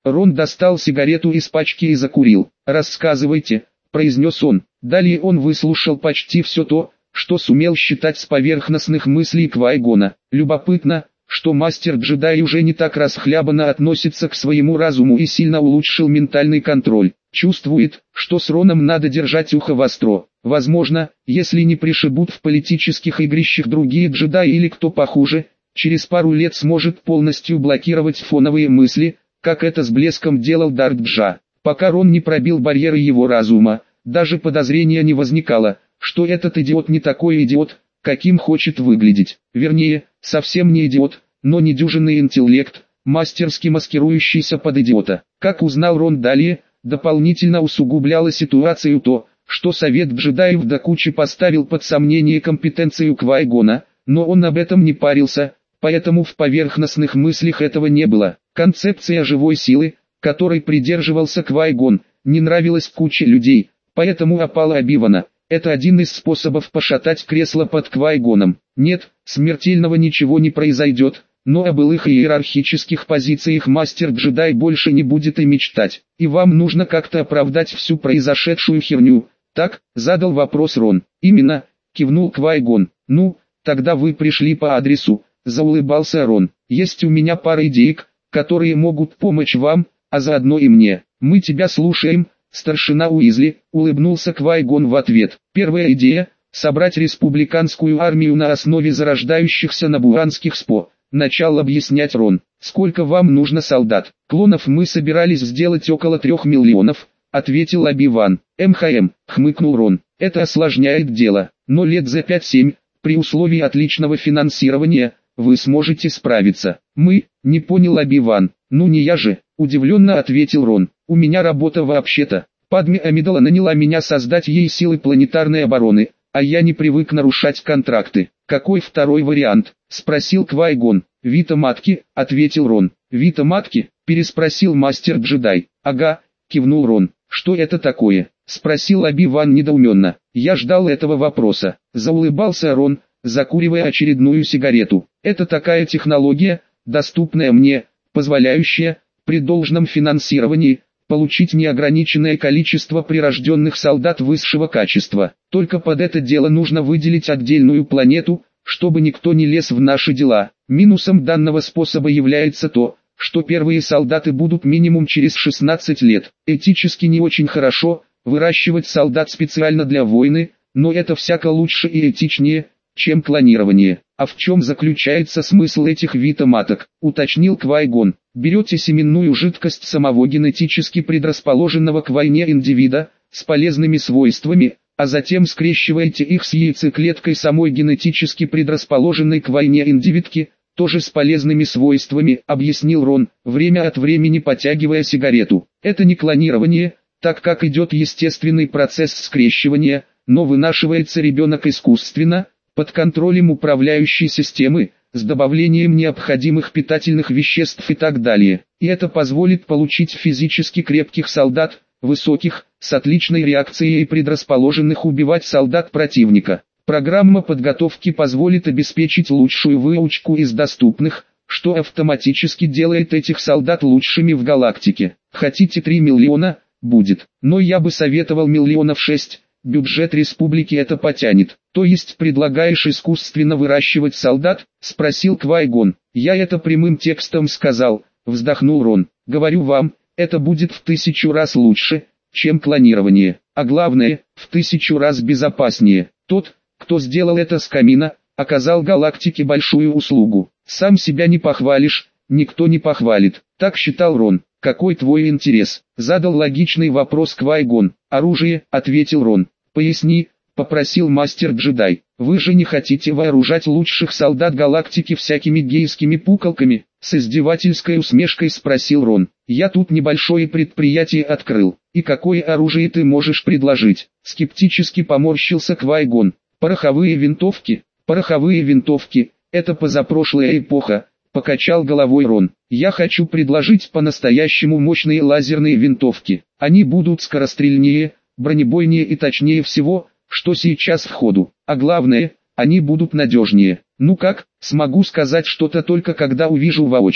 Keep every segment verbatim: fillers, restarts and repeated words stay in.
Рон достал сигарету из пачки и закурил. «Рассказывайте», — произнес он. Далее он выслушал почти все то, что сумел считать с поверхностных мыслей Квай-Гона. Любопытно, что мастер-джедай уже не так расхлябанно относится к своему разуму и сильно улучшил ментальный контроль. Чувствует, что с Роном надо держать ухо востро. Возможно, если не пришибут в политических игрищах другие джедаи или кто похуже, через пару лет сможет полностью блокировать фоновые мысли, как это с блеском делал Дарт Джа. Пока Рон не пробил барьеры его разума, даже подозрения не возникало, что этот идиот не такой идиот, каким хочет выглядеть. Вернее, совсем не идиот, но недюжинный интеллект, мастерски маскирующийся под идиота. Как узнал Рон далее, дополнительно усугубляло ситуацию то, что Совет джедаев до кучи поставил под сомнение компетенцию Квай-Гона, но он об этом не парился, поэтому в поверхностных мыслях этого не было. Концепция живой силы, которой придерживался Квай-Гон, не нравилась куче людей, поэтому опала Оби-Вана. Это один из способов пошатать кресло под Квай-Гоном. Нет, смертельного ничего не произойдет, но о былых иерархических позициях мастер-джедай больше не будет и мечтать. И вам нужно как-то оправдать всю произошедшую херню. Так, задал вопрос Рон. Именно, кивнул Квай-Гон. Ну, тогда вы пришли по адресу, заулыбался Рон. Есть у меня пара идеек, которые могут помочь вам, а заодно и мне. Мы тебя слушаем, старшина Уизли, улыбнулся Квай-Гон в ответ. Первая идея – собрать республиканскую армию на основе зарождающихся набуанских СПО. Начал объяснять Рон. Сколько вам нужно солдат? Клонов мы собирались сделать около трех миллионов, ответил Оби-Ван. МХМ, хмыкнул Рон. Это осложняет дело, но лет за пять-семь, при условии отличного финансирования, вы сможете справиться. Мы, не понял Оби-Ван. Ну не я же, удивленно ответил Рон. У меня работа вообще-то. Падме Амидала наняла меня создать ей силы планетарной обороны, а я не привык нарушать контракты. Какой второй вариант? Спросил Квай-Гон. Вита матки, ответил Рон. Вита матки? Переспросил мастер-джедай. Ага, кивнул Рон. Что это такое? Спросил Оби-Ван недоуменно. Я ждал этого вопроса. Заулыбался Рон, закуривая очередную сигарету. Это такая технология, доступная мне, позволяющая, при должном финансировании, получить неограниченное количество прирожденных солдат высшего качества. Только под это дело нужно выделить отдельную планету, чтобы никто не лез в наши дела. Минусом данного способа является то, что первые солдаты будут минимум через шестнадцать лет. Этически не очень хорошо выращивать солдат специально для войны, но это всяко лучше и этичнее, чем клонирование. А в чем заключается смысл этих витаматок, уточнил Квай-Гон. Берете семенную жидкость самого генетически предрасположенного к войне индивида, с полезными свойствами, а затем скрещиваете их с яйцеклеткой самой генетически предрасположенной к войне индивидки, тоже с полезными свойствами, объяснил Рон, время от времени потягивая сигарету. Это не клонирование, так как идет естественный процесс скрещивания, но вынашивается ребенок искусственно, под контролем управляющей системы, с добавлением необходимых питательных веществ и так далее. И это позволит получить физически крепких солдат, высоких, с отличной реакцией и предрасположенных убивать солдат противника. Программа подготовки позволит обеспечить лучшую выучку из доступных, что автоматически делает этих солдат лучшими в галактике. Хотите три миллиона? Будет. Но я бы советовал миллионов шесть. Бюджет республики это потянет. То есть предлагаешь искусственно выращивать солдат? Спросил Квай-Гон. Я это прямым текстом сказал, вздохнул Рон. Говорю вам, это будет в тысячу раз лучше, чем клонирование. А главное, в тысячу раз безопаснее. Тот, кто сделал это с камина, оказал галактике большую услугу. Сам себя не похвалишь, никто не похвалит. Так считал Рон. Какой твой интерес? Задал логичный вопрос Квай-Гон. Оружие, ответил Рон. Поясни, попросил мастер-джедай. Вы же не хотите вооружать лучших солдат галактики всякими гейскими пукалками? С издевательской усмешкой спросил Рон. Я тут небольшое предприятие открыл. И какое оружие ты можешь предложить? Скептически поморщился Квай-Гон. Пороховые винтовки? Пороховые винтовки, это позапрошлая эпоха. Покачал головой Рон. Я хочу предложить по-настоящему мощные лазерные винтовки. Они будут скорострельнее, бронебойнее и точнее всего, что сейчас в ходу. А главное, они будут надежнее. Ну как, смогу сказать что-то только когда увижу воочию,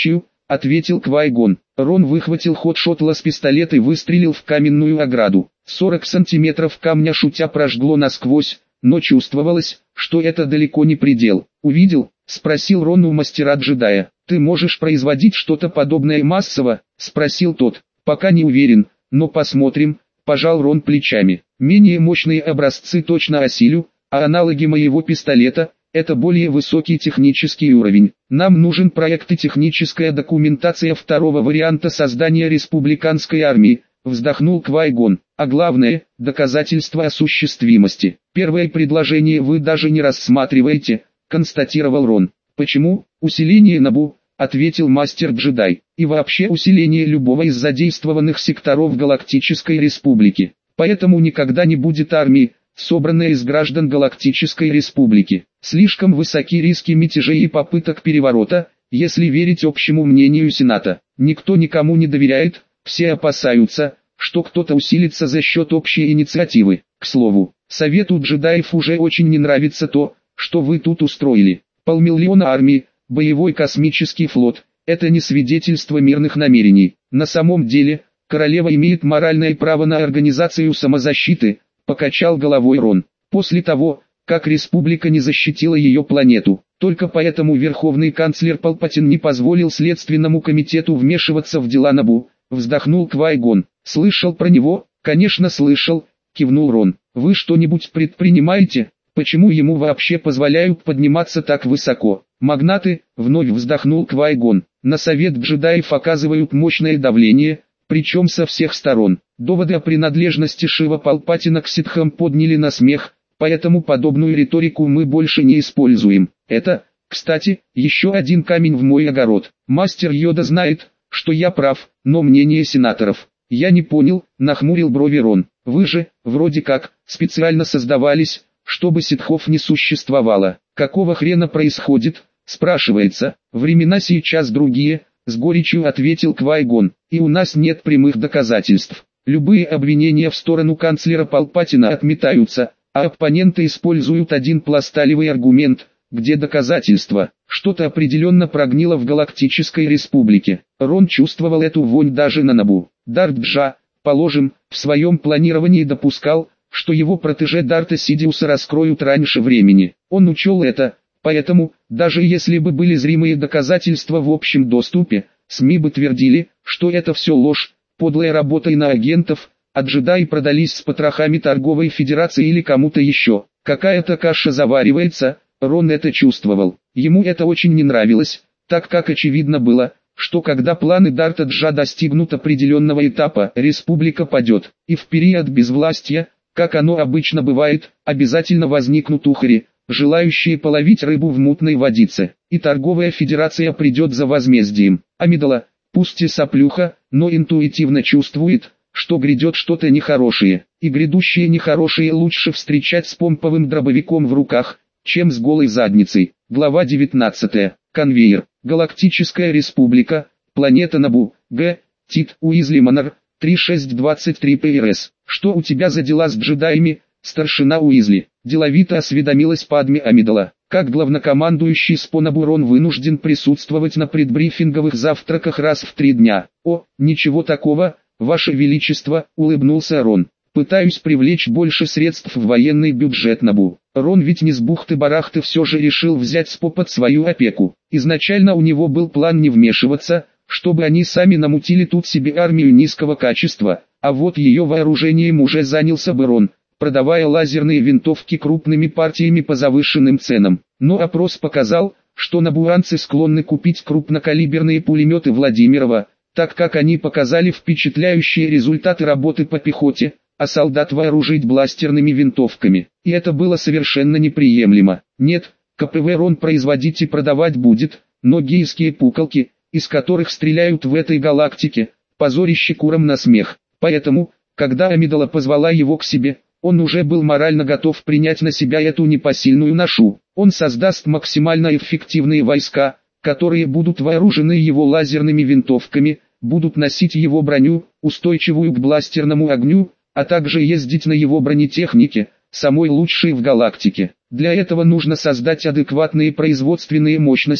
— ответил Квай-Гон. Рон выхватил ходшотлас пистолет и выстрелил в каменную ограду. сорок сантиметров камня шутя прожгло насквозь, но чувствовалось, что это далеко не предел. «Увидел?» — спросил Рон у мастера-джедая. «Ты можешь производить что-то подобное массово?» — спросил тот. «Пока не уверен, но посмотрим», — пожал Рон плечами. «Менее мощные образцы точно осилю, а аналоги моего пистолета — это более высокий технический уровень. Нам нужен проект и техническая документация второго варианта создания республиканской армии», — вздохнул Квай-Гон. «А главное — доказательства осуществимости. Первое предложение вы даже не рассматриваете», — констатировал Рон. «Почему? Усиление Набу», — ответил мастер-джедай, «и вообще усиление любого из задействованных секторов Галактической Республики. Поэтому никогда не будет армии, собранной из граждан Галактической Республики. Слишком высоки риски мятежей и попыток переворота, если верить общему мнению Сената. Никто никому не доверяет, все опасаются, что кто-то усилится за счет общей инициативы. К слову, Совету джедаев уже очень не нравится то, что вы тут устроили. Полмиллиона армии, боевой космический флот – это не свидетельство мирных намерений. На самом деле, королева имеет моральное право на организацию самозащиты», – покачал головой Рон. «После того, как республика не защитила ее планету. Только поэтому верховный канцлер Палпатин не позволил Следственному комитету вмешиваться в дела Набу», – вздохнул Квай-Гон. «Слышал про него?» «Конечно слышал», – кивнул Рон. «Вы что-нибудь предпринимаете? Почему ему вообще позволяют подниматься так высоко?» «Магнаты», — вновь вздохнул Квай-Гон. «На совет джедаев оказывают мощное давление, причем со всех сторон. Доводы о принадлежности Шива Палпатина к ситхам подняли на смех, поэтому подобную риторику мы больше не используем. Это, кстати, еще один камень в мой огород. Мастер Йода знает, что я прав, но мнение сенаторов». «Я не понял», — нахмурил брови Рон. «Вы же, вроде как, специально создавались, чтобы ситхов не существовало. Какого хрена происходит?» «Спрашивается. Времена сейчас другие», — с горечью ответил Квай-Гон. «И у нас нет прямых доказательств. Любые обвинения в сторону канцлера Палпатина отметаются, а оппоненты используют один пласталевый аргумент, где доказательства. Что-то определенно прогнило в Галактической Республике». Рон чувствовал эту вонь даже на Набу. Дарт Джа, положим, в своем планировании допускал, что его протеже Дарта Сидиуса раскроют раньше времени. Он учел это, поэтому, даже если бы были зримые доказательства в общем доступе, СМИ бы твердили, что это все ложь, подлая работа иноагентов, а джедаи продались с потрохами торговой федерации или кому-то еще. Какая-то каша заваривается, Рон это чувствовал. Ему это очень не нравилось, так как очевидно было, что когда планы Дарта Джа достигнут определенного этапа, республика падет, и в период безвластия, как оно обычно бывает, обязательно возникнут ухари, желающие половить рыбу в мутной водице, и торговая федерация придет за возмездием. Амидала, пусть и соплюха, но интуитивно чувствует, что грядет что-то нехорошее, и грядущее нехорошее лучше встречать с помповым дробовиком в руках, чем с голой задницей. Глава девятнадцатая. Конвейер. Галактическая Республика. Планета Набу. Г. Тит. Уизли Манор. три шесть двадцать три пэ эр эс. «Что у тебя за дела с джедаями, старшина Уизли?» Деловито осведомилась Падме Амидала. Как главнокомандующий Спонабу Рон вынужден присутствовать на предбрифинговых завтраках раз в три дня. «О, ничего такого, Ваше Величество», — улыбнулся Рон. «Пытаюсь привлечь больше средств в военный бюджет Набу». Рон ведь не с бухты-барахты все же решил взять СПО под свою опеку. Изначально у него был план не вмешиваться, чтобы они сами намутили тут себе армию низкого качества, а вот ее вооружением уже занялся бы Рон, продавая лазерные винтовки крупными партиями по завышенным ценам. Но опрос показал, что набуанцы склонны купить крупнокалиберные пулеметы Владимирова, так как они показали впечатляющие результаты работы по пехоте, а солдат вооружить бластерными винтовками. И это было совершенно неприемлемо. Нет, ка пэ вэ Рон производить и продавать будет, но гейские пуколки, из которых стреляют в этой галактике, позорище курам на смех. Поэтому, когда Амидала позвала его к себе, он уже был морально готов принять на себя эту непосильную ношу. Он создаст максимально эффективные войска, которые будут вооружены его лазерными винтовками, будут носить его броню, устойчивую к бластерному огню, а также ездить на его бронетехнике, самой лучшей в галактике. Для этого нужно создать адекватные производственные мощности,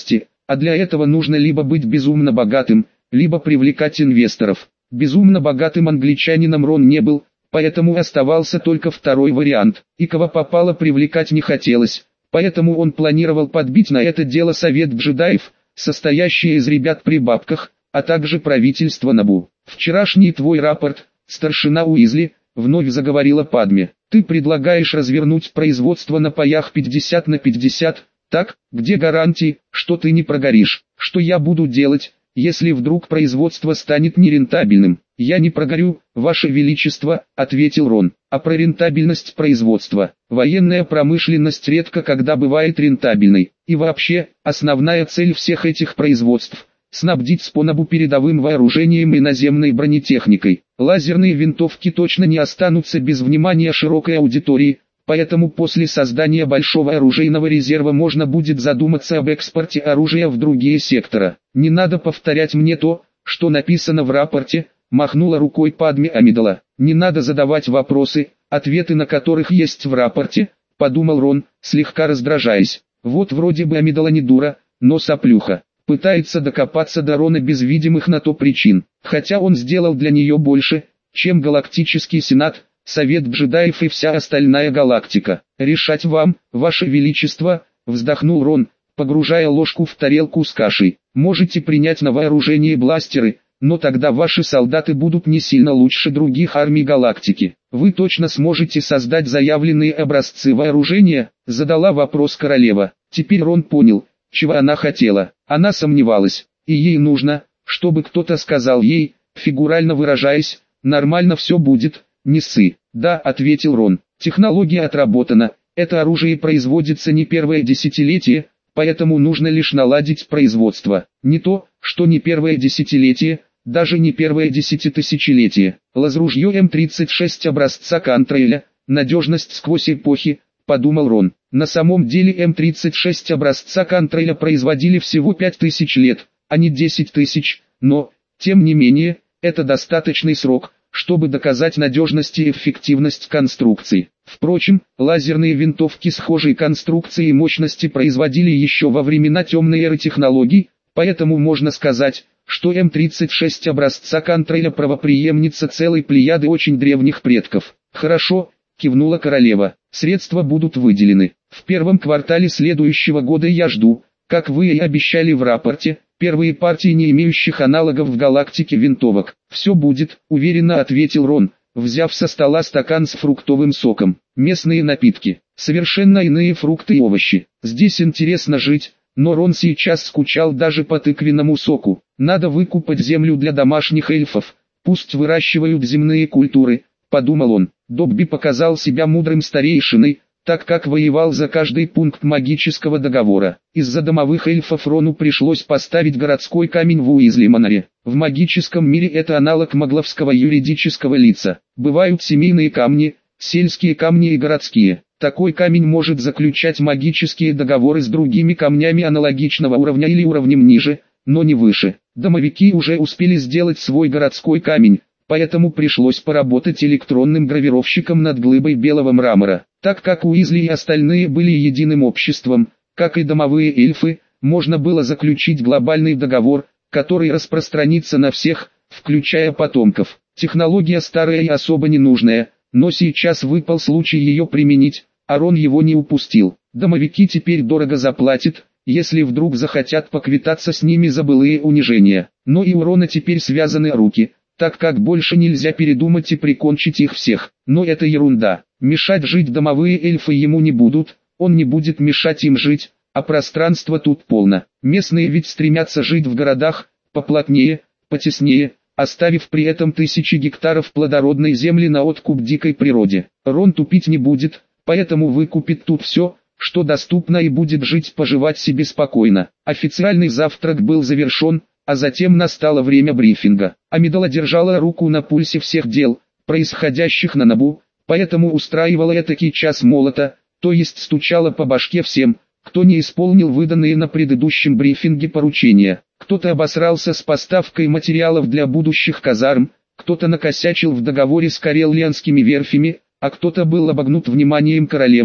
а для этого нужно либо быть безумно богатым, либо привлекать инвесторов. Безумно богатым англичанином Рон не был, поэтому оставался только второй вариант. И кого попало привлекать не хотелось, поэтому он планировал подбить на это дело совет джедаев, состоящий из ребят при бабках, а также правительство Набу. «Вчерашний твой рапорт, старшина Уизли», — вновь заговорила Падме. «Ты предлагаешь развернуть производство на паях пятьдесят на пятьдесят, так, где гарантии, что ты не прогоришь? Что я буду делать, если вдруг производство станет нерентабельным?» «Я не прогорю, Ваше Величество», — ответил Рон. «А про рентабельность производства? Военная промышленность редко когда бывает рентабельной. И вообще, основная цель всех этих производств — снабдить Спонабу передовым вооружением и наземной бронетехникой. Лазерные винтовки точно не останутся без внимания широкой аудитории, поэтому после создания большого оружейного резерва можно будет задуматься об экспорте оружия в другие сектора. Не надо повторять мне то, что написано в рапорте», — махнула рукой Падме Амидала. «Не надо задавать вопросы, ответы на которых есть в рапорте», — подумал Рон, слегка раздражаясь. Вот вроде бы Амидала не дура, но соплюха. Пытается докопаться до Рона без видимых на то причин. Хотя он сделал для нее больше, чем Галактический Сенат, Совет джедаев и вся остальная галактика. «Решать вам, Ваше Величество», — вздохнул Рон, погружая ложку в тарелку с кашей. «Можете принять на вооружение бластеры, но тогда ваши солдаты будут не сильно лучше других армий галактики. Вы точно сможете создать заявленные образцы вооружения?» — задала вопрос королева. Теперь Рон понял, чего она хотела. Она сомневалась, и ей нужно, чтобы кто-то сказал ей, фигурально выражаясь, «нормально все будет, не ссы». «Да», — ответил Рон, — «технология отработана, это оружие производится не первое десятилетие, поэтому нужно лишь наладить производство. Не то, что не первое десятилетие, даже не первое десятитысячелетие. Лазружье эм тридцать шесть образца Кантрейля, надежность сквозь эпохи», — подумал Рон. На самом деле эм тридцать шесть образца Кантрейля производили всего пять тысяч лет, а не десять тысяч, но, тем не менее, это достаточный срок, чтобы доказать надежность и эффективность конструкций. Впрочем, лазерные винтовки схожей конструкции и мощности производили еще во времена темной эры технологий, поэтому можно сказать, что эм тридцать шесть образца Кантрейля правопреемница целой плеяды очень древних предков. «Хорошо», — кивнула королева, — «средства будут выделены. В первом квартале следующего года я жду, как вы и обещали в рапорте, первые партии не имеющих аналогов в галактике винтовок». «Все будет», — уверенно ответил Рон, взяв со стола стакан с фруктовым соком. «Местные напитки, совершенно иные фрукты и овощи. Здесь интересно жить». Но Рон сейчас скучал даже по тыквенному соку. «Надо выкупать землю для домашних эльфов, пусть выращивают земные культуры», — подумал он. Добби показал себя мудрым старейшиной, так как воевал за каждый пункт магического договора. Из-за домовых эльфов Рону пришлось поставить городской камень в Уизли-Маноре. В магическом мире это аналог магловского юридического лица. Бывают семейные камни, сельские камни и городские. Такой камень может заключать магические договоры с другими камнями аналогичного уровня или уровнем ниже, но не выше. Домовики уже успели сделать свой городской камень, поэтому пришлось поработать электронным гравировщиком над глыбой белого мрамора. Так как Уизли и остальные были единым обществом, как и домовые эльфы, можно было заключить глобальный договор, который распространится на всех, включая потомков. Технология старая и особо ненужная, но сейчас выпал случай ее применить, а Рон его не упустил. Домовики теперь дорого заплатят, если вдруг захотят поквитаться с ними за былые унижения. Но и у Рона теперь связаны руки, так как больше нельзя передумать и прикончить их всех. Но это ерунда. Мешать жить домовые эльфы ему не будут, он не будет мешать им жить, а пространства тут полно. Местные ведь стремятся жить в городах, поплотнее, потеснее, оставив при этом тысячи гектаров плодородной земли на откуп дикой природе. Рон тупить не будет, поэтому выкупит тут все, что доступно, и будет жить-поживать себе спокойно. Официальный завтрак был завершен, а затем настало время брифинга. Амидала держала руку на пульсе всех дел, происходящих на Набу, поэтому устраивала этакий час молота, то есть стучала по башке всем, кто не исполнил выданные на предыдущем брифинге поручения. Кто-то обосрался с поставкой материалов для будущих казарм, кто-то накосячил в договоре с кареллианскими верфями, а кто-то был обогнут вниманием королевы,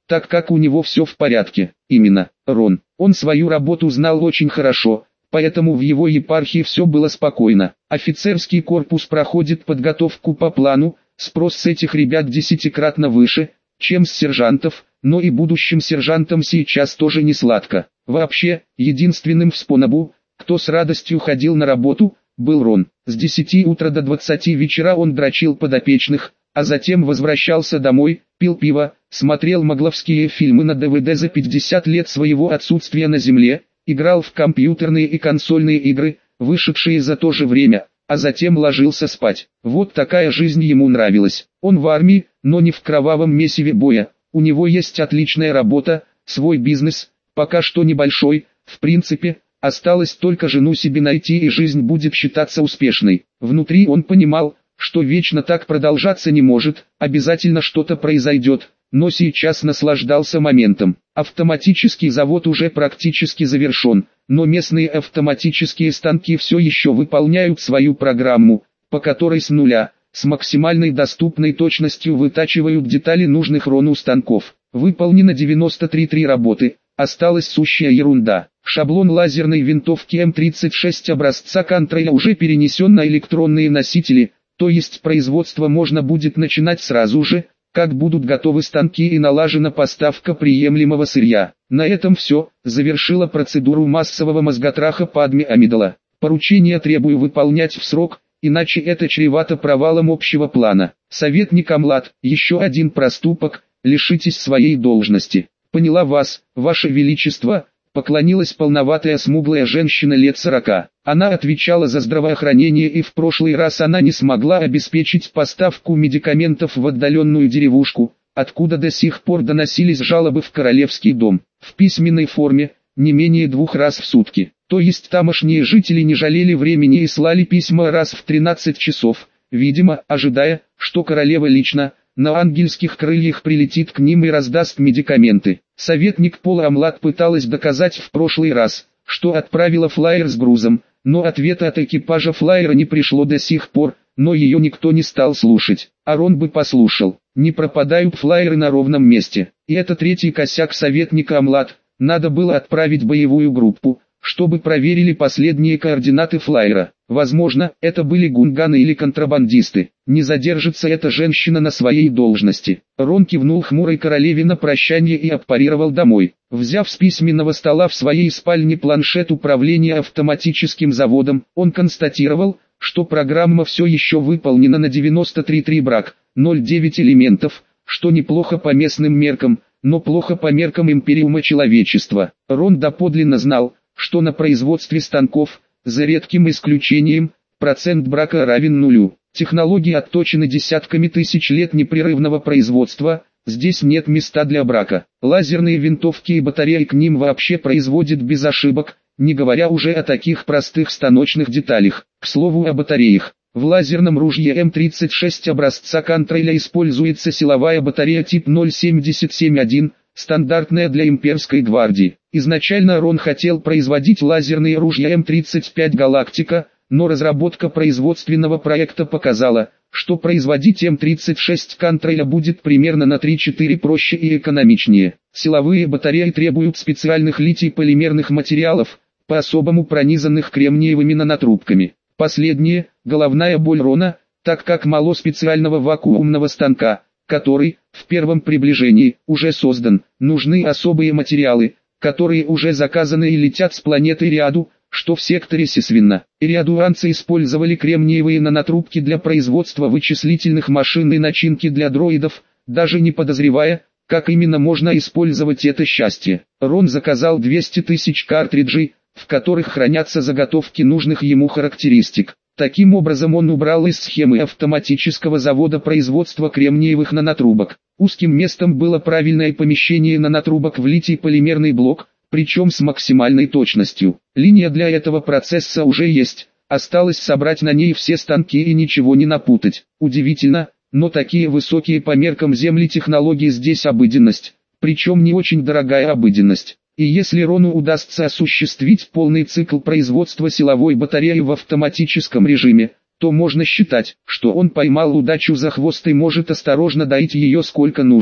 так как у него все в порядке. Именно, Рон. Он свою работу знал очень хорошо, поэтому в его епархии все было спокойно. Офицерский корпус проходит подготовку по плану, спрос с этих ребят десятикратно выше, чем с сержантов, но и будущим сержантам сейчас тоже не сладко. Вообще, единственным в Спонабу, кто с радостью ходил на работу, был Рон. С десяти утра до двадцати вечера он дрочил подопечных, а затем возвращался домой, пил пиво, смотрел могловские фильмы на ДВД за пятьдесят лет своего отсутствия на земле, играл в компьютерные и консольные игры, вышедшие за то же время, а затем ложился спать. Вот такая жизнь ему нравилась. Он в армии, но не в кровавом месиве боя. У него есть отличная работа, свой бизнес, пока что небольшой, в принципе, осталось только жену себе найти и жизнь будет считаться успешной. Внутри он понимал, что вечно так продолжаться не может, обязательно что-то произойдет, но сейчас наслаждался моментом. Автоматический завод уже практически завершен, но местные автоматические станки все еще выполняют свою программу, по которой с нуля, с максимальной доступной точностью вытачивают детали нужных Рону станков. Выполнено девяносто три целых три десятых работы, осталась сущая ерунда. Шаблон лазерной винтовки эм тридцать шесть образца Контрейля уже перенесен на электронные носители, то есть производство можно будет начинать сразу же, как будут готовы станки и налажена поставка приемлемого сырья. На этом все, завершила процедуру массового мозготраха Падме Амидала. Поручение требую выполнять в срок, иначе это чревато провалом общего плана. Советник Амлат, еще один проступок, лишитесь своей должности. Поняла вас, ваше величество, поклонилась полноватая смуглая женщина лет сорока. Она отвечала за здравоохранение и в прошлый раз она не смогла обеспечить поставку медикаментов в отдаленную деревушку, откуда до сих пор доносились жалобы в королевский дом, в письменной форме, не менее двух раз в сутки. То есть тамошние жители не жалели времени и слали письма раз в тринадцать часов, видимо, ожидая, что королева лично, на ангельских крыльях прилетит к ним и раздаст медикаменты. Советник Пола Амлат пыталась доказать в прошлый раз, что отправила флайер с грузом, но ответа от экипажа флайера не пришло до сих пор, но ее никто не стал слушать. А Рон бы послушал. Не пропадают флайеры на ровном месте. И это третий косяк советника Амлат. Надо было отправить боевую группу, чтобы проверили последние координаты флайера. Возможно, это были гунганы или контрабандисты. Не задержится эта женщина на своей должности. Рон кивнул хмурой королеве на прощание и аппарировал домой. Взяв с письменного стола в своей спальне планшет управления автоматическим заводом, он констатировал, что программа все еще выполнена на девяносто три целых три брак, ноль целых девять элементов, что неплохо по местным меркам, но плохо по меркам империума человечества. Рон доподлинно знал, что на производстве станков, за редким исключением, процент брака равен нулю. Технологии отточены десятками тысяч лет непрерывного производства, здесь нет места для брака. Лазерные винтовки и батареи к ним вообще производят без ошибок, не говоря уже о таких простых станочных деталях. К слову о батареях. В лазерном ружье эм тридцать шесть образца Контрейля используется силовая батарея тип ноль семь семь один, стандартная для имперской гвардии. Изначально Рон хотел производить лазерные ружья эм тридцать пять Галактика, но разработка производственного проекта показала, что производить эм тридцать шесть Контрейля будет примерно на три-четыре проще и экономичнее. Силовые батареи требуют специальных литий-полимерных материалов, по-особому пронизанных кремниевыми нанотрубками. Последнее – головная боль Рона, так как мало специального вакуумного станка, который, в первом приближении, уже создан. Нужны особые материалы, которые уже заказаны и летят с планеты Ириаду, что в секторе Сисвинна. Ириадуанцы использовали кремниевые нанотрубки для производства вычислительных машин и начинки для дроидов, даже не подозревая, как именно можно использовать это счастье. Рон заказал двести тысяч картриджей, в которых хранятся заготовки нужных ему характеристик. Таким образом он убрал из схемы автоматического завода производства кремниевых нанотрубок. Узким местом было правильное помещение нанотрубок в литий-полимерный блок, причем с максимальной точностью. Линия для этого процесса уже есть, осталось собрать на ней все станки и ничего не напутать. Удивительно, но такие высокие по меркам Земли технологии здесь обыденность, причем не очень дорогая обыденность. И если Рону удастся осуществить полный цикл производства силовой батареи в автоматическом режиме, то можно считать, что он поймал удачу за хвост и может осторожно доить ее сколько нужно.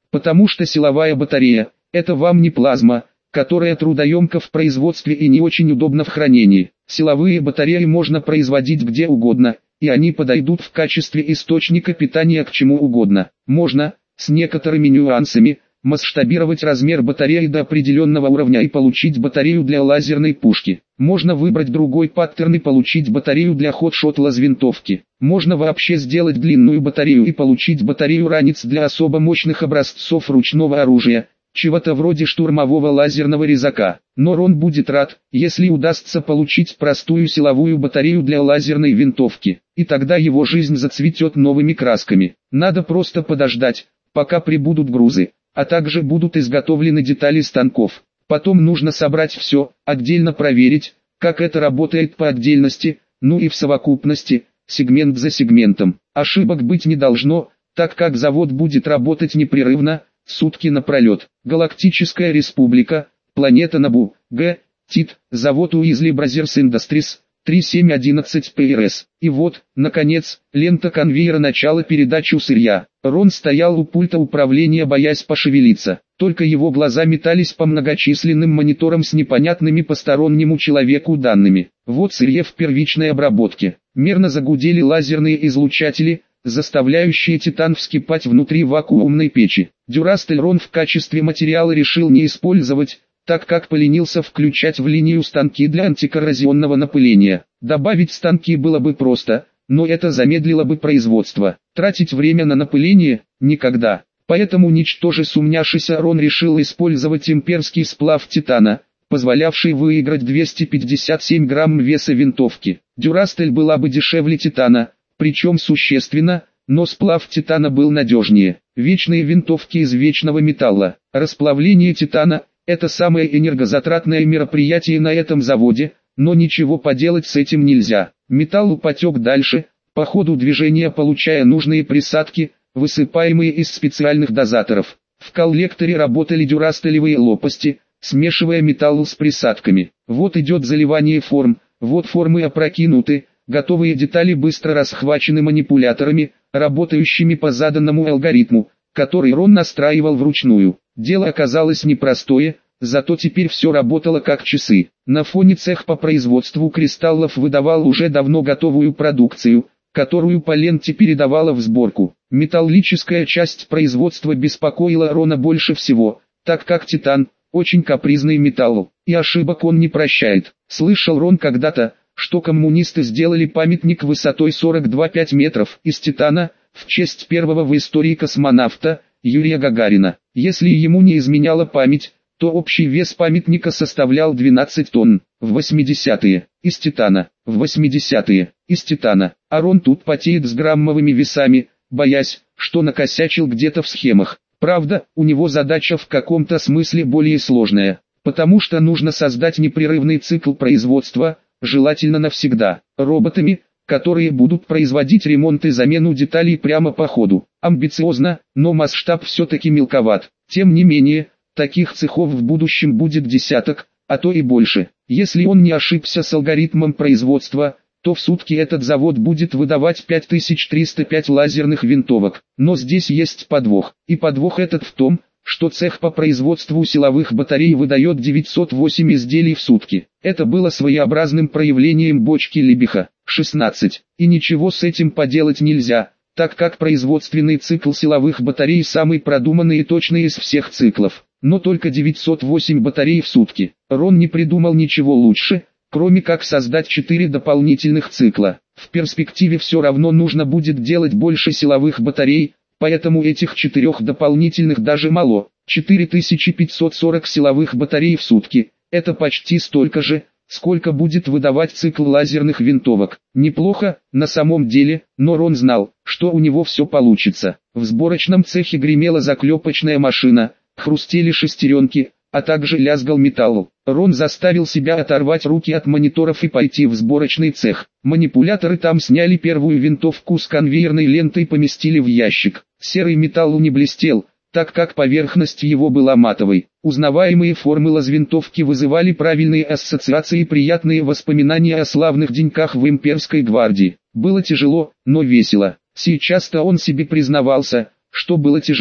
Потому что силовая батарея – это вам не плазма, которая трудоемка в производстве и не очень удобна в хранении. Силовые батареи можно производить где угодно, и они подойдут в качестве источника питания к чему угодно. Можно, с некоторыми нюансами, масштабировать размер батареи до определенного уровня и получить батарею для лазерной пушки. Можно выбрать другой паттерн и получить батарею для хот-шот-лаз винтовки. Можно вообще сделать длинную батарею и получить батарею ранец для особо мощных образцов ручного оружия, чего-то вроде штурмового лазерного резака. Но Рон будет рад, если удастся получить простую силовую батарею для лазерной винтовки, и тогда его жизнь зацветет новыми красками. Надо просто подождать, пока прибудут грузы, а также будут изготовлены детали станков. Потом нужно собрать все, отдельно проверить, как это работает по отдельности, ну и в совокупности, сегмент за сегментом. Ошибок быть не должно, так как завод будет работать непрерывно, сутки напролет. Галактическая республика, планета Набу, Г. ТИТ, завод Уизли Бразерс Industries, три семь одиннадцать пи эр эс. И вот, наконец, лента конвейера начала передачи сырья. Рон стоял у пульта управления, боясь пошевелиться. Только его глаза метались по многочисленным мониторам с непонятными постороннему человеку данными. Вот сырье в первичной обработке. Мерно загудели лазерные излучатели, заставляющие титан вскипать внутри вакуумной печи. Дюрастель Рон в качестве материала решил не использовать, так как поленился включать в линию станки для антикоррозионного напыления. Добавить станки было бы просто, но это замедлило бы производство. Тратить время на напыление – никогда. Поэтому, ничтоже сумняшися, Рон решил использовать имперский сплав титана, позволявший выиграть двести пятьдесят семь грамм веса винтовки. Дюрастель была бы дешевле титана, причем существенно, но сплав титана был надежнее. Вечные винтовки из вечного металла. Расплавление титана – это самое энергозатратное мероприятие на этом заводе, но ничего поделать с этим нельзя. Металл употек дальше, по ходу движения получая нужные присадки, высыпаемые из специальных дозаторов. В коллекторе работали дюрастелевые лопасти, смешивая металл с присадками. Вот идет заливание форм, вот формы опрокинуты, готовые детали быстро расхвачены манипуляторами, работающими по заданному алгоритму, который Рон настраивал вручную. Дело оказалось непростое, зато теперь все работало как часы. На фоне цех по производству кристаллов выдавал уже давно готовую продукцию, которую по ленте передавала в сборку. Металлическая часть производства беспокоила Рона больше всего, так как титан – очень капризный металл, и ошибок он не прощает. Слышал Рон когда-то, что коммунисты сделали памятник высотой сорок два целых пять метров из титана, в честь первого в истории космонавта, Юрия Гагарина. Если ему не изменяла память, то общий вес памятника составлял двенадцать тонн. В восьмидесятые – из титана, в восьмидесятые – из титана. А Рон тут потеет с граммовыми весами, боясь, что накосячил где-то в схемах. Правда, у него задача в каком-то смысле более сложная, потому что нужно создать непрерывный цикл производства, желательно навсегда, роботами, которые будут производить ремонт и замену деталей прямо по ходу. Амбициозно, но масштаб все-таки мелковат. Тем не менее, таких цехов в будущем будет десяток, а то и больше. Если он не ошибся с алгоритмом производства, то в сутки этот завод будет выдавать пять тысяч триста пять лазерных винтовок. Но здесь есть подвох. И подвох этот в том, что цех по производству силовых батарей выдает девятьсот восемь изделий в сутки. Это было своеобразным проявлением бочки Либиха. шестнадцать. И ничего с этим поделать нельзя, так как производственный цикл силовых батарей самый продуманный и точный из всех циклов. Но только девятьсот восемь батарей в сутки. Рон не придумал ничего лучше, кроме как создать четыре дополнительных цикла. В перспективе все равно нужно будет делать больше силовых батарей, поэтому этих четырех дополнительных даже мало. четыре тысячи пятьсот сорок силовых батарей в сутки – это почти столько же, сколько будет выдавать цикл лазерных винтовок. Неплохо, на самом деле, но Рон знал, что у него все получится. В сборочном цехе гремела заклепочная машина, хрустели шестеренки, а также лязгал металл. Рон заставил себя оторвать руки от мониторов и пойти в сборочный цех. Манипуляторы там сняли первую винтовку с конвейерной лентой и поместили в ящик. Серый металл не блестел, так как поверхность его была матовой. Узнаваемые формы лаз-винтовки вызывали правильные ассоциации и приятные воспоминания о славных деньках в имперской гвардии. Было тяжело, но весело. Сейчас-то он себе признавался, что было тяжело.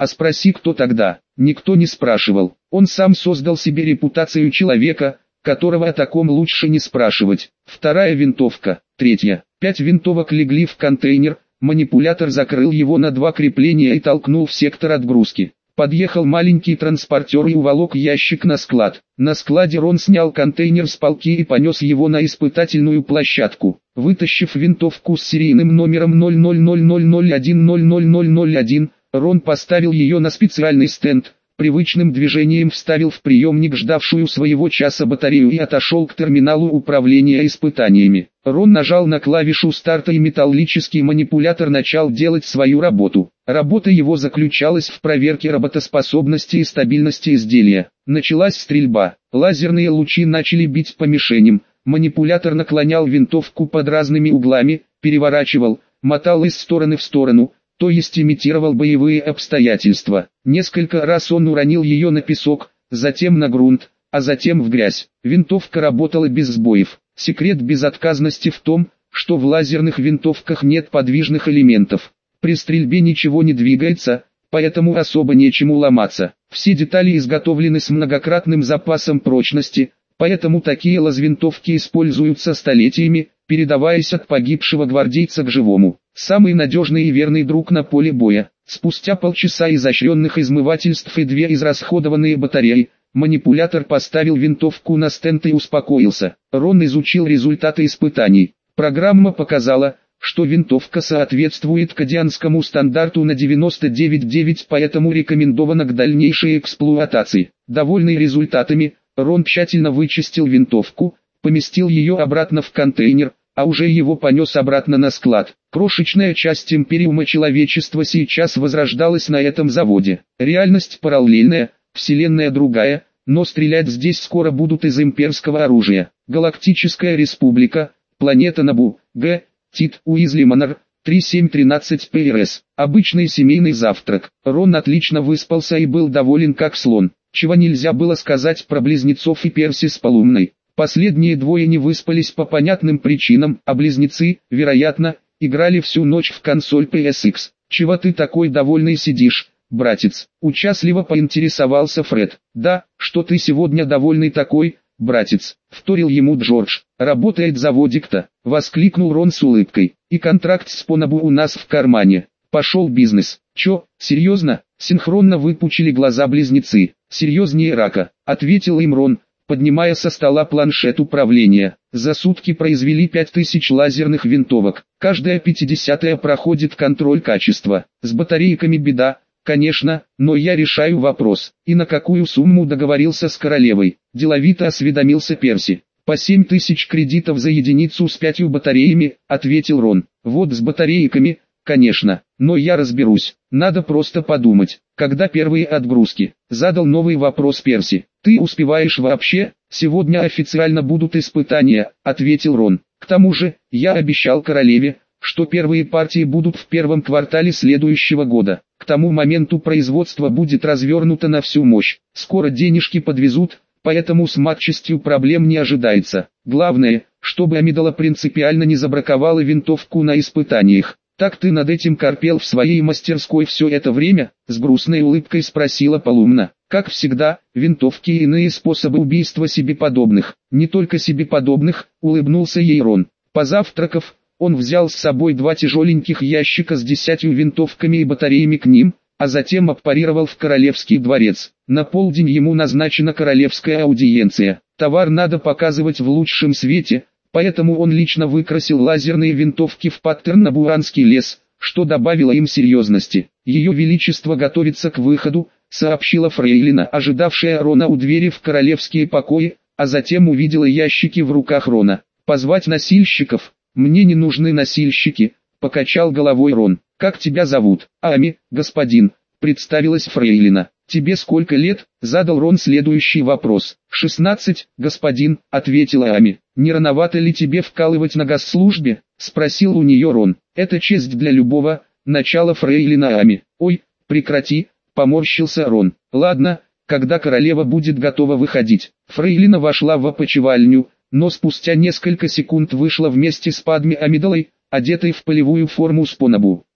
А спроси, кто тогда? Никто не спрашивал. Он сам создал себе репутацию человека, которого о таком лучше не спрашивать. Вторая винтовка. Третья. Пять винтовок легли в контейнер, манипулятор закрыл его на два крепления и толкнул в сектор отгрузки. Подъехал маленький транспортер и уволок ящик на склад. На складе Рон снял контейнер с полки и понес его на испытательную площадку. Вытащив винтовку с серийным номером ноль ноль ноль ноль ноль один ноль ноль ноль ноль один, Рон поставил ее на специальный стенд, привычным движением вставил в приемник ждавшую своего часа батарею и отошел к терминалу управления испытаниями. Рон нажал на клавишу старта и металлический манипулятор начал делать свою работу. Работа его заключалась в проверке работоспособности и стабильности изделия. Началась стрельба. Лазерные лучи начали бить по мишеням. Манипулятор наклонял винтовку под разными углами, переворачивал, мотал из стороны в сторону, то есть имитировал боевые обстоятельства. Несколько раз он уронил ее на песок, затем на грунт, а затем в грязь. Винтовка работала без сбоев. Секрет безотказности в том, что в лазерных винтовках нет подвижных элементов. При стрельбе ничего не двигается, поэтому особо нечему ломаться. Все детали изготовлены с многократным запасом прочности, поэтому такие лазвинтовки используются столетиями, передаваясь от погибшего гвардейца к живому. Самый надежный и верный друг на поле боя. Спустя полчаса изощренных измывательств и две израсходованные батареи, манипулятор поставил винтовку на стенд и успокоился. Рон изучил результаты испытаний. Программа показала, что винтовка соответствует кодианскому стандарту на девяносто девять целых девять десятых, поэтому рекомендована к дальнейшей эксплуатации. Довольный результатами, Рон тщательно вычистил винтовку, поместил ее обратно в контейнер, а уже его понес обратно на склад. Крошечная часть империума человечества сейчас возрождалась на этом заводе. Реальность параллельная, вселенная другая, но стрелять здесь скоро будут из имперского оружия. Галактическая республика, планета Набу, Г. Тит Уизли Манор, три семь тринадцать пэ эр эс. Обычный семейный завтрак. Рон отлично выспался и был доволен как слон. Чего нельзя было сказать про близнецов и Перси с Полумной. Последние двое не выспались по понятным причинам, а близнецы, вероятно, играли всю ночь в консоль пи эс икс. «Чего ты такой довольный сидишь, братец?» — участливо поинтересовался Фред. «Да, что ты сегодня довольный такой, братец?» — вторил ему Джордж. «Работает заводик-то!» — воскликнул Рон с улыбкой. «И контракт с Понабу у нас в кармане. Пошел бизнес». «Чё, серьезно?» — синхронно выпучили глаза близнецы. «Серьезнее рака», — ответил им Рон, поднимая со стола планшет управления. «За сутки произвели пять тысяч лазерных винтовок. Каждая пятидесятая проходит контроль качества. С батарейками беда, конечно, но я решаю вопрос. И на какую сумму договорился с королевой?» — деловито осведомился Перси. «По семь тысяч кредитов за единицу с пятью батареями», — ответил Рон. «Вот с батарейками, конечно, но я разберусь. Надо просто подумать, когда первые отгрузки?» — задал новый вопрос Перси. «Ты успеваешь вообще? Сегодня официально будут испытания», — ответил Рон. «К тому же, я обещал королеве, что первые партии будут в первом квартале следующего года. К тому моменту производство будет развернуто на всю мощь. Скоро денежки подвезут, поэтому с матчастью проблем не ожидается. Главное, чтобы Амидала принципиально не забраковала винтовку на испытаниях». «Так ты над этим корпел в своей мастерской все это время?» — с грустной улыбкой спросила Полумна. «Как всегда, винтовки и иные способы убийства себе подобных». «Не только себе подобных», — улыбнулся ей Рон. Позавтракав, он взял с собой два тяжеленьких ящика с десятью винтовками и батареями к ним, а затем аппарировал в Королевский дворец. На полдень ему назначена королевская аудиенция. Товар надо показывать в лучшем свете, поэтому он лично выкрасил лазерные винтовки в паттерн Набуанский лес, что добавило им серьезности. «Ее Величество готовится к выходу», — сообщила Фрейлина, ожидавшая Рона у двери в королевские покои, а затем увидела ящики в руках Рона. «Позвать носильщиков?» «Мне не нужны носильщики», — покачал головой Рон. «Как тебя зовут?» «Ами, господин», — представилась Фрейлина. «Тебе сколько лет?» — задал Рон следующий вопрос. «шестнадцать, господин», — ответила Ами. «Не рановато ли тебе вкалывать на госслужбе?» — спросил у нее Рон. «Это честь для любого», — начала Фрейлина Ами. «Ой, прекрати», — поморщился Рон. «Ладно, когда королева будет готова выходить». Фрейлина вошла в опочивальню, но спустя несколько секунд вышла вместе с Падме Амидалой, одетой в полевую форму с Понабу.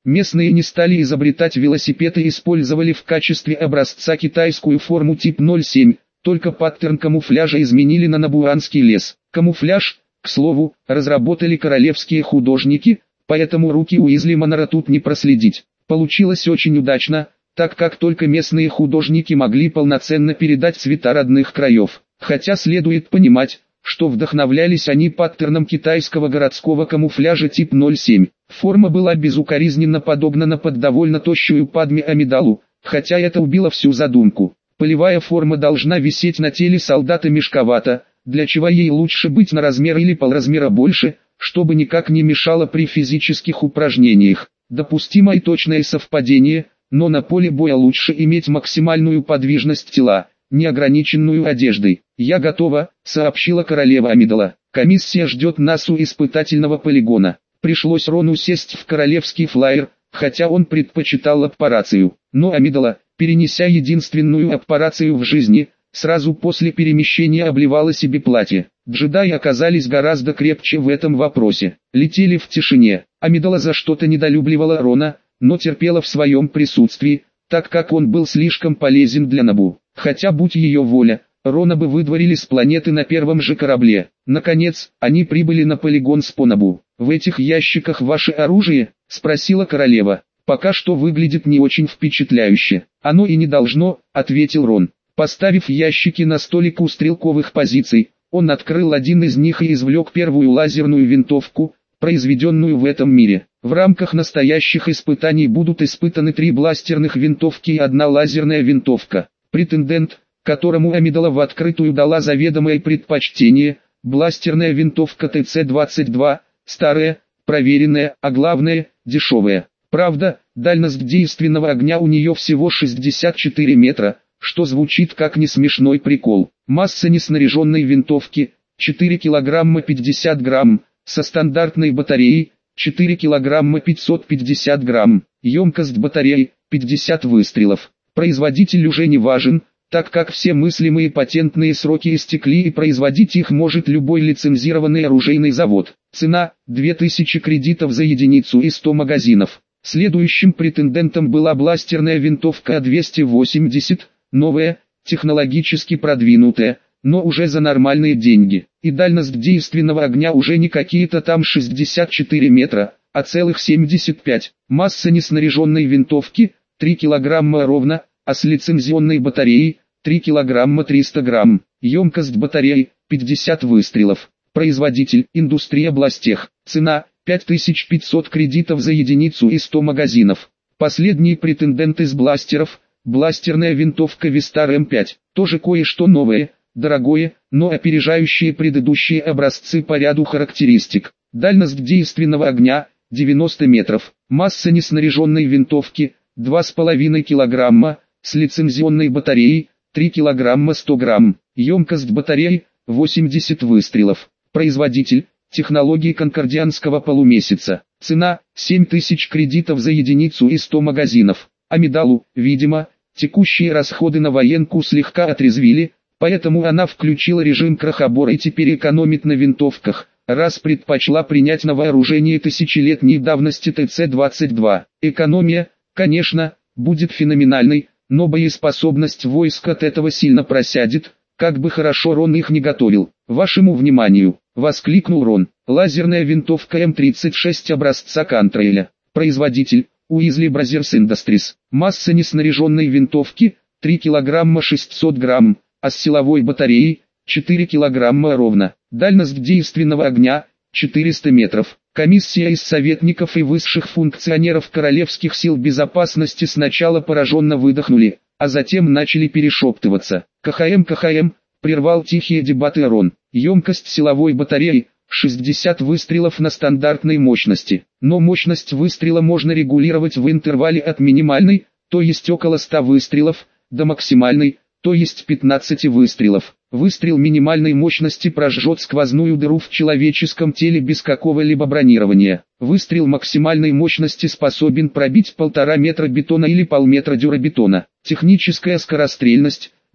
Местные не стали изобретать велосипед и использовали в качестве образца китайскую форму тип ноль семь, только паттерн камуфляжа изменили на набуанский лес. Камуфляж, к слову, разработали королевские художники, поэтому руки Уизли Монро тут не проследить. Получилось очень удачно, так как только местные художники могли полноценно передать цвета родных краев. Хотя следует понимать, что вдохновлялись они паттерном китайского городского камуфляжа тип ноль семь. Форма была безукоризненно подогнана под довольно тощую Падме Амидалу, хотя это убило всю задумку. Полевая форма должна висеть на теле солдата мешковато, для чего ей лучше быть на размер или полразмера больше, чтобы никак не мешало при физических упражнениях. Допустимо и точное совпадение, но на поле боя лучше иметь максимальную подвижность тела, не ограниченную одеждой. «Я готова», — сообщила королева Амидала. «Комиссия ждет нас у испытательного полигона». Пришлось Рону сесть в королевский флайер, хотя он предпочитал аппарацию. Но Амидала, перенеся единственную аппарацию в жизни, сразу после перемещения обливала себе платье. Джедаи оказались гораздо крепче в этом вопросе. Летели в тишине. Амидала за что-то недолюбливала Рона, но терпела в своем присутствии, так как он был слишком полезен для Набу. Хотя, будь ее воля, Рона бы выдворили с планеты на первом же корабле. Наконец, они прибыли на полигон с Понабу. «В этих ящиках ваше оружие?» – спросила королева. «Пока что выглядит не очень впечатляюще». «Оно и не должно», – ответил Рон. Поставив ящики на столик у стрелковых позиций, он открыл один из них и извлек первую лазерную винтовку, произведенную в этом мире. В рамках настоящих испытаний будут испытаны три бластерных винтовки и одна лазерная винтовка. Претендент, которому Амидала в открытую дала заведомое предпочтение, бластерная винтовка Тэ Цэ двадцать два, старая, проверенная, а главное, дешевая. Правда, дальность действенного огня у нее всего шестьдесят четыре метра, что звучит как не смешной прикол. Масса неснаряженной винтовки – четыре килограмма пятьдесят грамм, со стандартной батареей – четыре килограмма пятьсот пятьдесят грамм, емкость батареи – пятьдесят выстрелов. Производитель уже не важен, так как все мыслимые патентные сроки истекли и производить их может любой лицензированный оружейный завод. Цена – две тысячи кредитов за единицу и сто магазинов. Следующим претендентом была бластерная винтовка А двести восемьдесят, новая, технологически продвинутая, но уже за нормальные деньги. И дальность действенного огня уже не какие-то там шестьдесят четыре метра, а целых семьдесят пять. Масса неснаряженной винтовки – три килограмма ровно, а с лицензионной батареей – три килограмма триста грамм. Емкость батареи – пятьдесят выстрелов. Производитель – Индустрия Бластех. Цена – пять тысяч пятьсот кредитов за единицу и сто магазинов. Последний претендент из бластеров – бластерная винтовка Вистар Эм пять. Тоже кое-что новое, дорогое, но опережающее предыдущие образцы по ряду характеристик. Дальность действенного огня – девяносто метров. Масса неснаряженной винтовки – два с половиной килограмма, с лицензионной батареей – три килограмма сто грамм. Емкость батареи – восемьдесят выстрелов. Производитель – технологии конкордианского полумесяца. Цена – семь тысяч кредитов за единицу и сто магазинов. Амидалу, видимо, текущие расходы на военку слегка отрезвили, поэтому она включила режим крохобора и теперь экономит на винтовках, раз предпочла принять на вооружение тысячелетней давности Тэ Цэ двадцать два. Экономия, конечно, будет феноменальной, но боеспособность войск от этого сильно просядет, как бы хорошо Рон их не готовил. «Вашему вниманию!» — воскликнул Рон. Лазерная винтовка Эм тридцать шесть образца Кантрейля. Производитель — Уизли Бразерс Industries. Масса неснаряженной винтовки — три килограмма шестьсот грамм, а с силовой батареей — четыре килограмма ровно. Дальность действенного огня — четыреста метров. Комиссия из советников и высших функционеров Королевских сил безопасности сначала пораженно выдохнули, а затем начали перешептываться. «КХМ, КХМ», — прервал тихие дебаты Рон. Емкость силовой батареи — шестьдесят выстрелов на стандартной мощности. Но мощность выстрела можно регулировать в интервале от минимальной, то есть около ста выстрелов, до максимальной, то есть пятнадцати выстрелов. Выстрел минимальной мощности прожжет сквозную дыру в человеческом теле без какого-либо бронирования. Выстрел максимальной мощности способен пробить полтора метра бетона или полметра дюрабетона. Техническая скорострельность,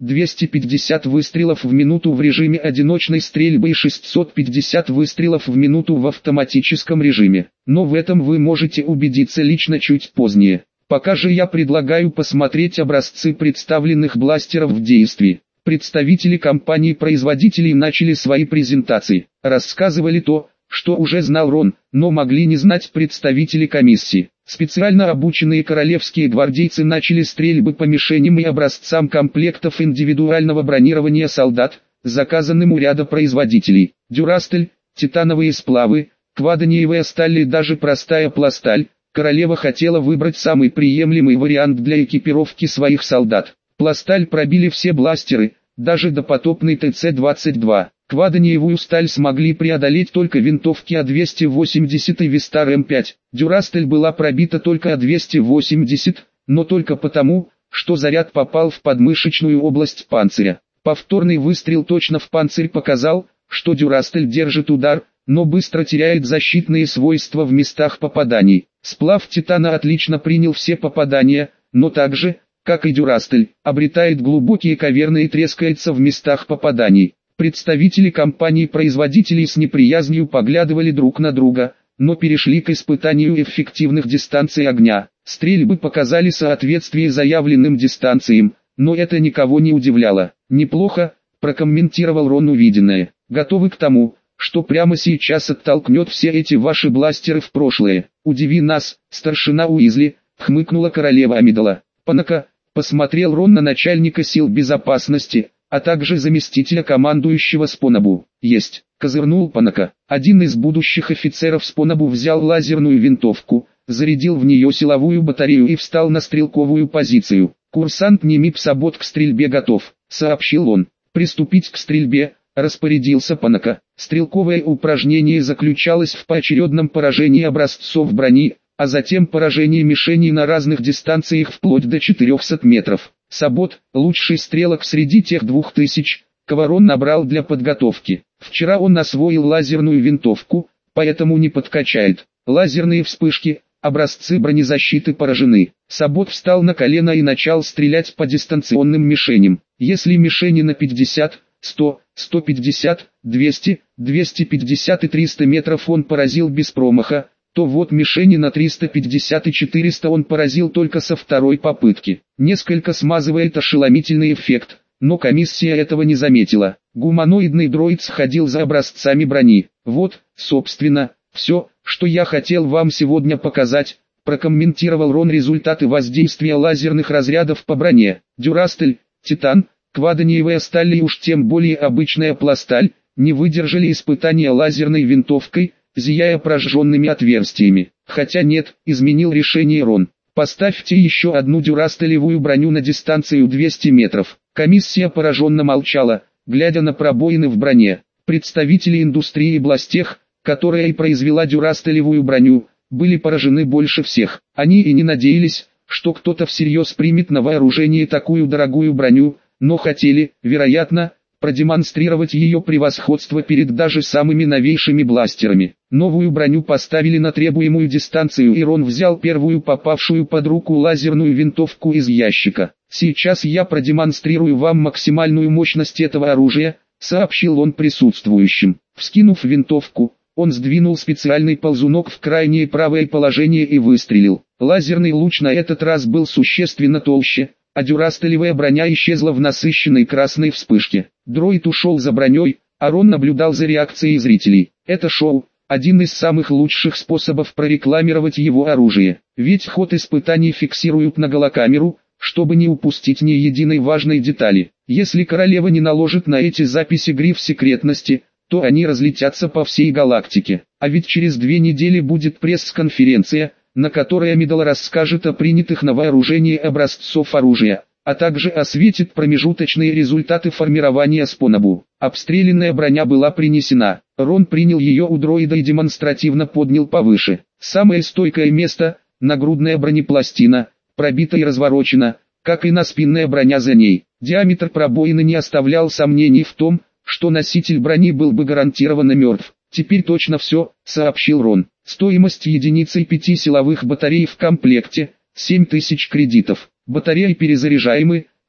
двести пятьдесят выстрелов в минуту в режиме одиночной стрельбы и шестьсот пятьдесят выстрелов в минуту в автоматическом режиме. Но в этом вы можете убедиться лично чуть позднее. Пока же я предлагаю посмотреть образцы представленных бластеров в действии. Представители компаний-производителей начали свои презентации, рассказывали то, что уже знал Рон, но могли не знать представители комиссии. Специально обученные королевские гвардейцы начали стрельбы по мишеням и образцам комплектов индивидуального бронирования солдат, заказанным у ряда производителей. Дюрастель, титановые сплавы, квадониевая сталь и даже простая пласталь. Королева хотела выбрать самый приемлемый вариант для экипировки своих солдат. Пласталь пробили все бластеры, даже допотопный Т Ц двадцать два. Квадониевую сталь смогли преодолеть только винтовки А двести восемьдесят и Вистар М пять. Дюрастель была пробита только А двести восемьдесят, но только потому, что заряд попал в подмышечную область панциря. Повторный выстрел точно в панцирь показал, что Дюрастель держит удар, но быстро теряет защитные свойства в местах попаданий. Сплав титана отлично принял все попадания, но также, как и Дюрастель, обретает глубокие каверны и трескается в местах попаданий. Представители компаний-производителей с неприязнью поглядывали друг на друга, но перешли к испытанию эффективных дистанций огня. Стрельбы показали соответствие заявленным дистанциям, но это никого не удивляло. «Неплохо», – прокомментировал Рон увиденное. «Готовы к тому, что прямо сейчас оттолкнет все эти ваши бластеры в прошлое. Удиви нас, старшина Уизли», – хмыкнула королева Амидала. «Панака», – посмотрел Рон на начальника сил безопасности, а также заместителя командующего Спонабу. «Есть», – козырнул Панака. Один из будущих офицеров Спонабу взял лазерную винтовку, зарядил в нее силовую батарею и встал на стрелковую позицию. «Курсант Немип Сабот к стрельбе готов», – сообщил он. «Приступить к стрельбе», – распорядился Панака. Стрелковое упражнение заключалось в поочередном поражении образцов брони, а затем поражении мишеней на разных дистанциях вплоть до четырехсот метров. Сабот, лучший стрелок среди тех двух тысяч, кого Рон набрал для подготовки. Вчера он освоил лазерную винтовку, поэтому не подкачает. Лазерные вспышки, образцы бронезащиты поражены. Сабот встал на колено и начал стрелять по дистанционным мишеням. Если мишени на пятьдесят, сто, сто пятьдесят, двести, двести пятьдесят и триста метров он поразил без промаха, то вот мишени на триста пятьдесят и четыреста он поразил только со второй попытки. Несколько смазывает ошеломительный эффект, но комиссия этого не заметила. Гуманоидный дроид сходил за образцами брони. «Вот, собственно, все, что я хотел вам сегодня показать», прокомментировал Рон результаты воздействия лазерных разрядов по броне. Дюрастель, титан, квадониевая сталь и уж тем более обычная пласталь не выдержали испытания лазерной винтовкой, зияя прожженными отверстиями. «Хотя нет», — изменил решение Рон. «Поставьте еще одну дюрастелевую броню на дистанцию двести метров». Комиссия пораженно молчала, глядя на пробоины в броне. Представители индустрии Бластех, которая и произвела дюрастелевую броню, были поражены больше всех. Они и не надеялись, что кто-то всерьез примет на вооружение такую дорогую броню, но хотели, вероятно, продемонстрировать ее превосходство перед даже самыми новейшими бластерами. Новую броню поставили на требуемую дистанцию, и Рон взял первую попавшую под руку лазерную винтовку из ящика. «Сейчас я продемонстрирую вам максимальную мощность этого оружия», — сообщил он присутствующим. Вскинув винтовку, он сдвинул специальный ползунок в крайнее правое положение и выстрелил. Лазерный луч на этот раз был существенно толще, а дюрастелевая броня исчезла в насыщенной красной вспышке. Дроид ушел за броней, а Рон наблюдал за реакцией зрителей. Это шоу – один из самых лучших способов прорекламировать его оружие. Ведь ход испытаний фиксируют на голокамеру, чтобы не упустить ни единой важной детали. Если королева не наложит на эти записи гриф секретности, то они разлетятся по всей галактике. А ведь через две недели будет пресс-конференция, на которой Амидала расскажет о принятых на вооружение образцов оружия, а также осветит промежуточные результаты формирования Спонабу. Обстрелянная броня была принесена. Рон принял ее у дроида и демонстративно поднял повыше. Самое стойкое место – нагрудная бронепластина, пробита и разворочена, как и наспинная броня за ней. Диаметр пробоины не оставлял сомнений в том, что носитель брони был бы гарантированно мертв. «Теперь точно все», — сообщил Рон. «Стоимость единицы пяти силовых батарей в комплекте – семь тысяч кредитов. Батареи перезаряжаемы,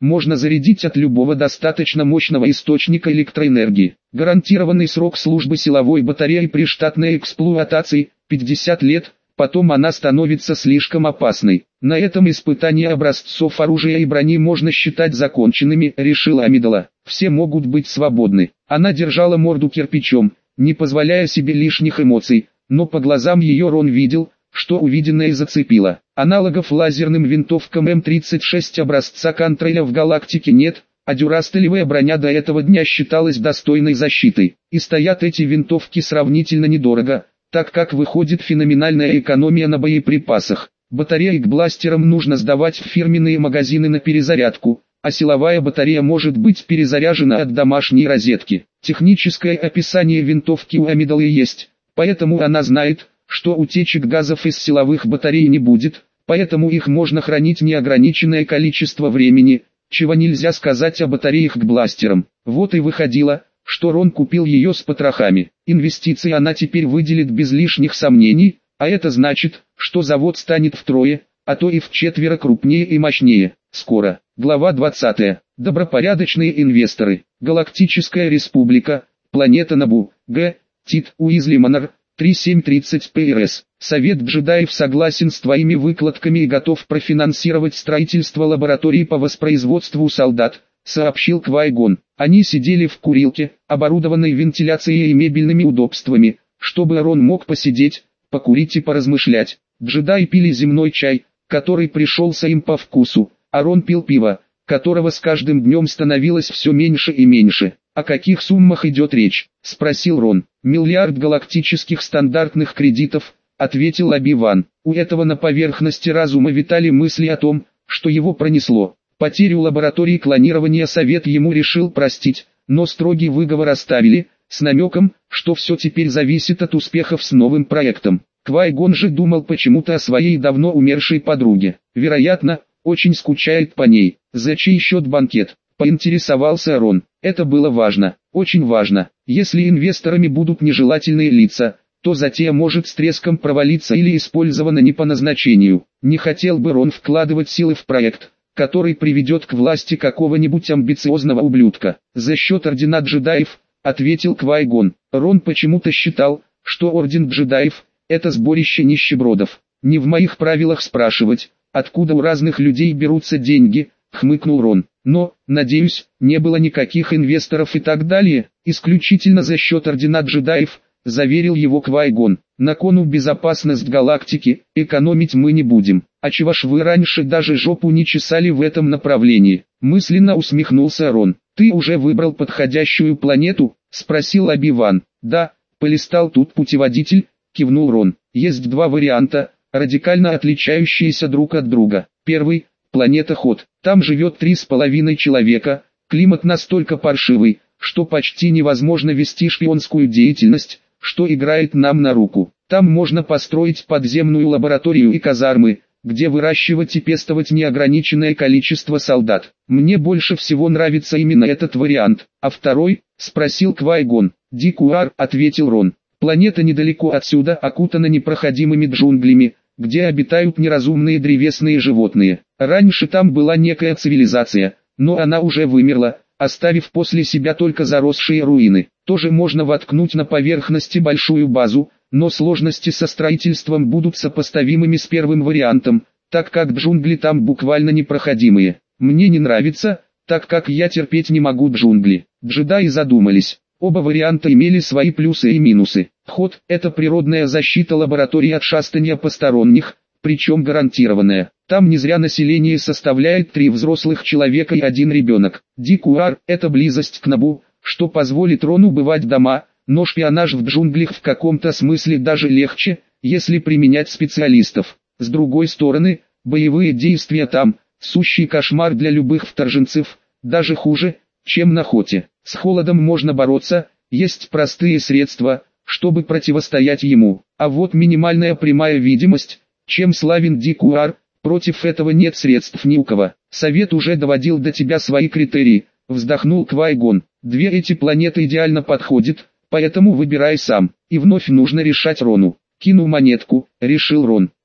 можно зарядить от любого достаточно мощного источника электроэнергии. Гарантированный срок службы силовой батареи при штатной эксплуатации – пятьдесят лет, потом она становится слишком опасной. На этом испытания образцов оружия и брони можно считать законченными, решила Амидала. Все могут быть свободны. Она держала морду кирпичом, не позволяя себе лишних эмоций, но по глазам ее Рон видел, что увиденное зацепило. Аналогов лазерным винтовкам эм тридцать шесть образца контроля в галактике нет, а дюрастелевая броня до этого дня считалась достойной защитой. И стоят эти винтовки сравнительно недорого, так как выходит феноменальная экономия на боеприпасах. Батареи к бластерам нужно сдавать в фирменные магазины на перезарядку, а силовая батарея может быть перезаряжена от домашней розетки. Техническое описание винтовки у Амидалы есть, поэтому она знает, что утечек газов из силовых батарей не будет, поэтому их можно хранить неограниченное количество времени, чего нельзя сказать о батареях к бластерам. Вот и выходило, что Рон купил ее с потрохами. Инвестиции она теперь выделит без лишних сомнений, а это значит, что завод станет втрое, а то и вчетверо крупнее и мощнее. Скоро. Глава двадцатая. Добропорядочные инвесторы. Галактическая республика. Планета Набу. Г. Тит Уизли Манор. три семь тридцать ПРС. Совет джедаев согласен с твоими выкладками и готов профинансировать строительство лаборатории по воспроизводству солдат, сообщил Квай-Гон. Они сидели в курилке, оборудованной вентиляцией и мебельными удобствами, чтобы Рон мог посидеть, покурить и поразмышлять. Джедаи пили земной чай, который пришелся им по вкусу, а Рон пил пиво, которого с каждым днем становилось все меньше и меньше. «О каких суммах идет речь?» – спросил Рон. «Миллиард галактических стандартных кредитов», – ответил Оби-Ван. У этого на поверхности разума витали мысли о том, что его пронесло. Потерю лаборатории клонирования Совет ему решил простить, но строгий выговор оставили, с намеком, что все теперь зависит от успехов с новым проектом. Квай-Гон же думал почему-то о своей давно умершей подруге. Вероятно, очень скучает по ней. «За чей счет банкет?» – поинтересовался Рон. Это было важно, очень важно. Если инвесторами будут нежелательные лица, то затея может с треском провалиться или использована не по назначению. Не хотел бы Рон вкладывать силы в проект, который приведет к власти какого-нибудь амбициозного ублюдка. «За счет ордена джедаев», — ответил Квай-Гон. Рон почему-то считал, что орден джедаев — это сборище нищебродов. «Не в моих правилах спрашивать, откуда у разных людей берутся деньги», — хмыкнул Рон. «Но, надеюсь, не было никаких инвесторов и так далее, исключительно за счет ордена джедаев», — заверил его Квай-Гон. «На кону безопасность галактики, экономить мы не будем. А чего ж вы раньше даже жопу не чесали в этом направлении?» Мысленно усмехнулся Рон. «Ты уже выбрал подходящую планету?» — спросил Оби-Ван. «Да, полистал тут путеводитель», — кивнул Рон. «Есть два варианта, радикально отличающиеся друг от друга. Первый — планета Ход. Там живет три с половиной человека, климат настолько паршивый, что почти невозможно вести шпионскую деятельность, что играет нам на руку. Там можно построить подземную лабораторию и казармы, где выращивать и пестовать неограниченное количество солдат. Мне больше всего нравится именно этот вариант. А второй?» — спросил Квай-Гон. «Дикуар», — ответил Рон. «Планета недалеко отсюда окутана непроходимыми джунглями, где обитают неразумные древесные животные. Раньше там была некая цивилизация, но она уже вымерла, оставив после себя только заросшие руины. Тоже можно воткнуть на поверхности большую базу, но сложности со строительством будут сопоставимыми с первым вариантом, так как джунгли там буквально непроходимые. Мне не нравится, так как я терпеть не могу джунгли». Джедаи задумались. Оба варианта имели свои плюсы и минусы. Ход – это природная защита лаборатории от шастания посторонних, причем гарантированная. Там не зря население составляет три взрослых человека и один ребенок. Дикуар – это близость к Набу, что позволит Рону бывать дома, но шпионаж в джунглях в каком-то смысле даже легче, если применять специалистов. С другой стороны, боевые действия там – сущий кошмар для любых вторженцев, даже хуже, чем на Хоте. С холодом можно бороться, есть простые средства, чтобы противостоять ему. А вот минимальная прямая видимость, чем славен Дикуар, против этого нет средств ни у кого. Совет уже доводил до тебя свои критерии, вздохнул Квай-Гон. Две эти планеты идеально подходят, поэтому выбирай сам. И вновь нужно решать Рону. Кину монетку, решил Рон.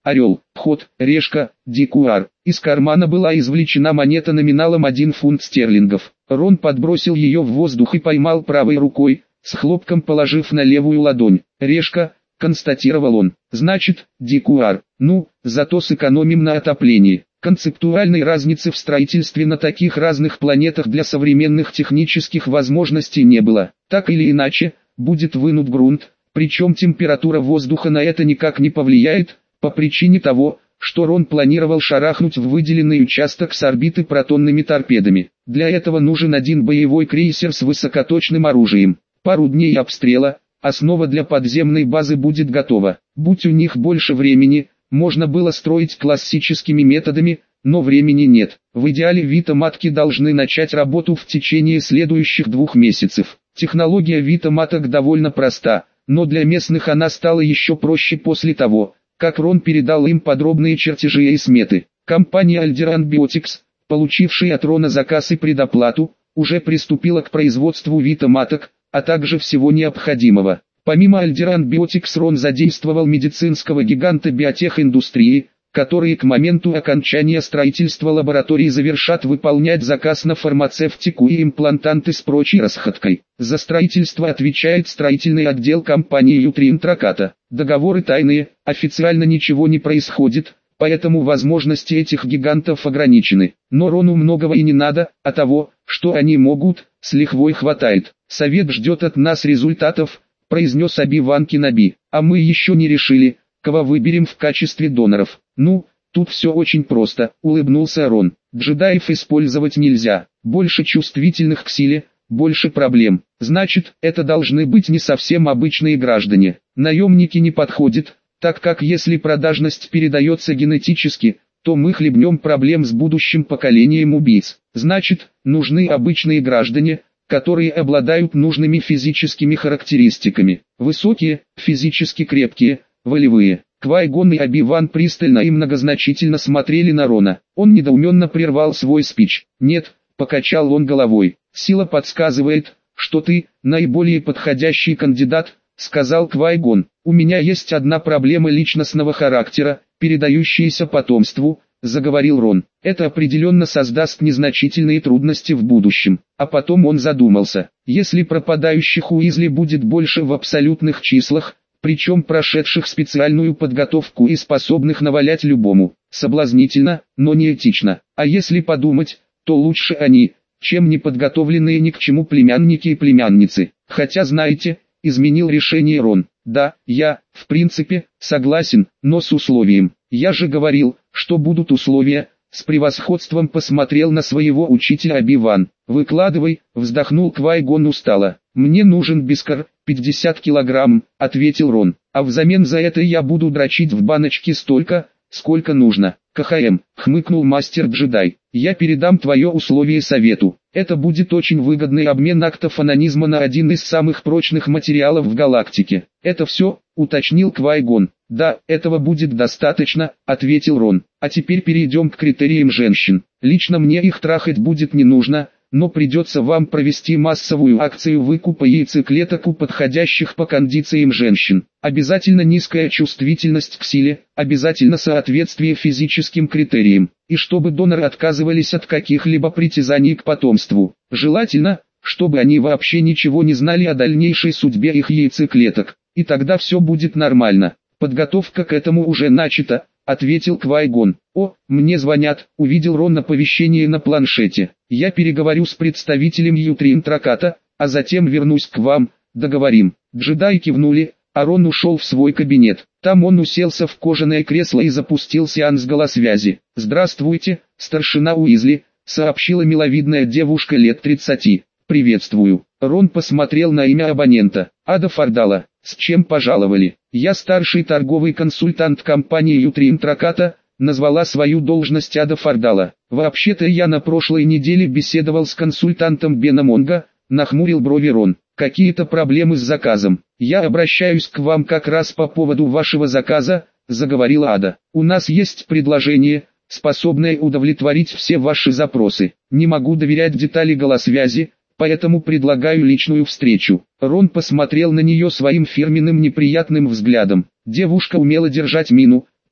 орел, ход, решка, дикуар. Из кармана была извлечена монета номиналом один фунт стерлингов. Рон подбросил ее в воздух и поймал правой рукой, с хлопком положив на левую ладонь. Решка, констатировал он. Значит, дикуар. Ну, зато сэкономим на отоплении. Концептуальной разницы в строительстве на таких разных планетах для современных технических возможностей не было. Так или иначе, будет вынут грунт, причем температура воздуха на это никак не повлияет, по причине того, что Рон планировал шарахнуть в выделенный участок с орбиты протонными торпедами. Для этого нужен один боевой крейсер с высокоточным оружием. Пару дней обстрела, основа для подземной базы будет готова. Будь у них больше времени, можно было строить классическими методами, но времени нет. В идеале Вита-матки должны начать работу в течение следующих двух месяцев. Технология Вита-маток довольно проста, но для местных она стала еще проще после того, как Рон передал им подробные чертежи и сметы. Компания Alderan Biotics, получившая от Рона заказ и предоплату, уже приступила к производству Вита-маток, а также всего необходимого. Помимо Alderan Biotics Рон задействовал медицинского гиганта биотех-индустрии, которые к моменту окончания строительства лаборатории завершат выполнять заказ на фармацевтику и имплантанты с прочей расходкой. За строительство отвечает строительный отдел компании Ютри Интраката. Договоры тайные, официально ничего не происходит, поэтому возможности этих гигантов ограничены. Но Рону многого и не надо, а того, что они могут, с лихвой хватает. Совет ждет от нас результатов, произнес Оби-Ван Кеноби, а мы еще не решили, кого выберем в качестве доноров. Ну, тут все очень просто, улыбнулся Рон. Джедаев использовать нельзя, больше чувствительных к силе, больше проблем. Значит, это должны быть не совсем обычные граждане. Наемники не подходят, так как если продажность передается генетически, то мы хлебнем проблем с будущим поколением убийц. Значит, нужны обычные граждане, которые обладают нужными физическими характеристиками. Высокие, физически крепкие, волевые. Квай-Гон и Оби-Ван пристально и многозначительно смотрели на Рона. Он недоуменно прервал свой спич. «Нет», — покачал он головой, — «сила подсказывает, что ты наиболее подходящий кандидат», — сказал Квай-Гон. «У меня есть одна проблема личностного характера, передающаяся потомству», — заговорил Рон. «Это определенно создаст незначительные трудности в будущем». А потом он задумался. Если пропадающих Уизли будет больше в абсолютных числах, причем прошедших специальную подготовку и способных навалять любому, соблазнительно, но не этично. А если подумать, то лучше они, чем неподготовленные ни к чему племянники и племянницы. Хотя знаете, изменил решение Рон. Да, я, в принципе, согласен, но с условием. Я же говорил, что будут условия. С превосходством посмотрел на своего учителя Оби-Ван. «Выкладывай», вздохнул Квай-Гон устало. «Мне нужен Бискар, пятьдесят килограмм», ответил Рон. «А взамен за это я буду дрочить в баночке столько, сколько нужно». «КХМ», хмыкнул мастер-джедай. «Я передам твое условие совету. Это будет очень выгодный обмен актов анонизма на один из самых прочных материалов в галактике». «Это все», уточнил Квай-Гон. «Да, этого будет достаточно», ответил Рон. «А теперь перейдем к критериям женщин. Лично мне их трахать будет не нужно, но придется вам провести массовую акцию выкупа яйцеклеток у подходящих по кондициям женщин. Обязательно низкая чувствительность к силе, обязательно соответствие физическим критериям, и чтобы доноры отказывались от каких-либо притязаний к потомству. Желательно, чтобы они вообще ничего не знали о дальнейшей судьбе их яйцеклеток, и тогда все будет нормально. Подготовка к этому уже начата», ответил Квай-Гон. «О, мне звонят», увидел Рон оповещение на планшете. «Я переговорю с представителем Ютри Интраката, а затем вернусь к вам, договорим». Джедаи кивнули, а Рон ушел в свой кабинет. Там он уселся в кожаное кресло и запустил сеанс голосвязи. «Здравствуйте, старшина Уизли», сообщила миловидная девушка лет тридцати. «Приветствую». Рон посмотрел на имя абонента. «Ада Фардала, с чем пожаловали?» «Я старший торговый консультант компании Ютри Интраката», назвала свою должность Ада Фардала. «Вообще-то я на прошлой неделе беседовал с консультантом Бена Монго», нахмурил брови Рон. «Какие-то проблемы с заказом. Я обращаюсь к вам как раз по поводу вашего заказа», заговорила Ада. «У нас есть предложение, способное удовлетворить все ваши запросы. Не могу доверять детали голосвязи, поэтому предлагаю личную встречу». Рон посмотрел на нее своим фирменным неприятным взглядом. Девушка умела держать мину,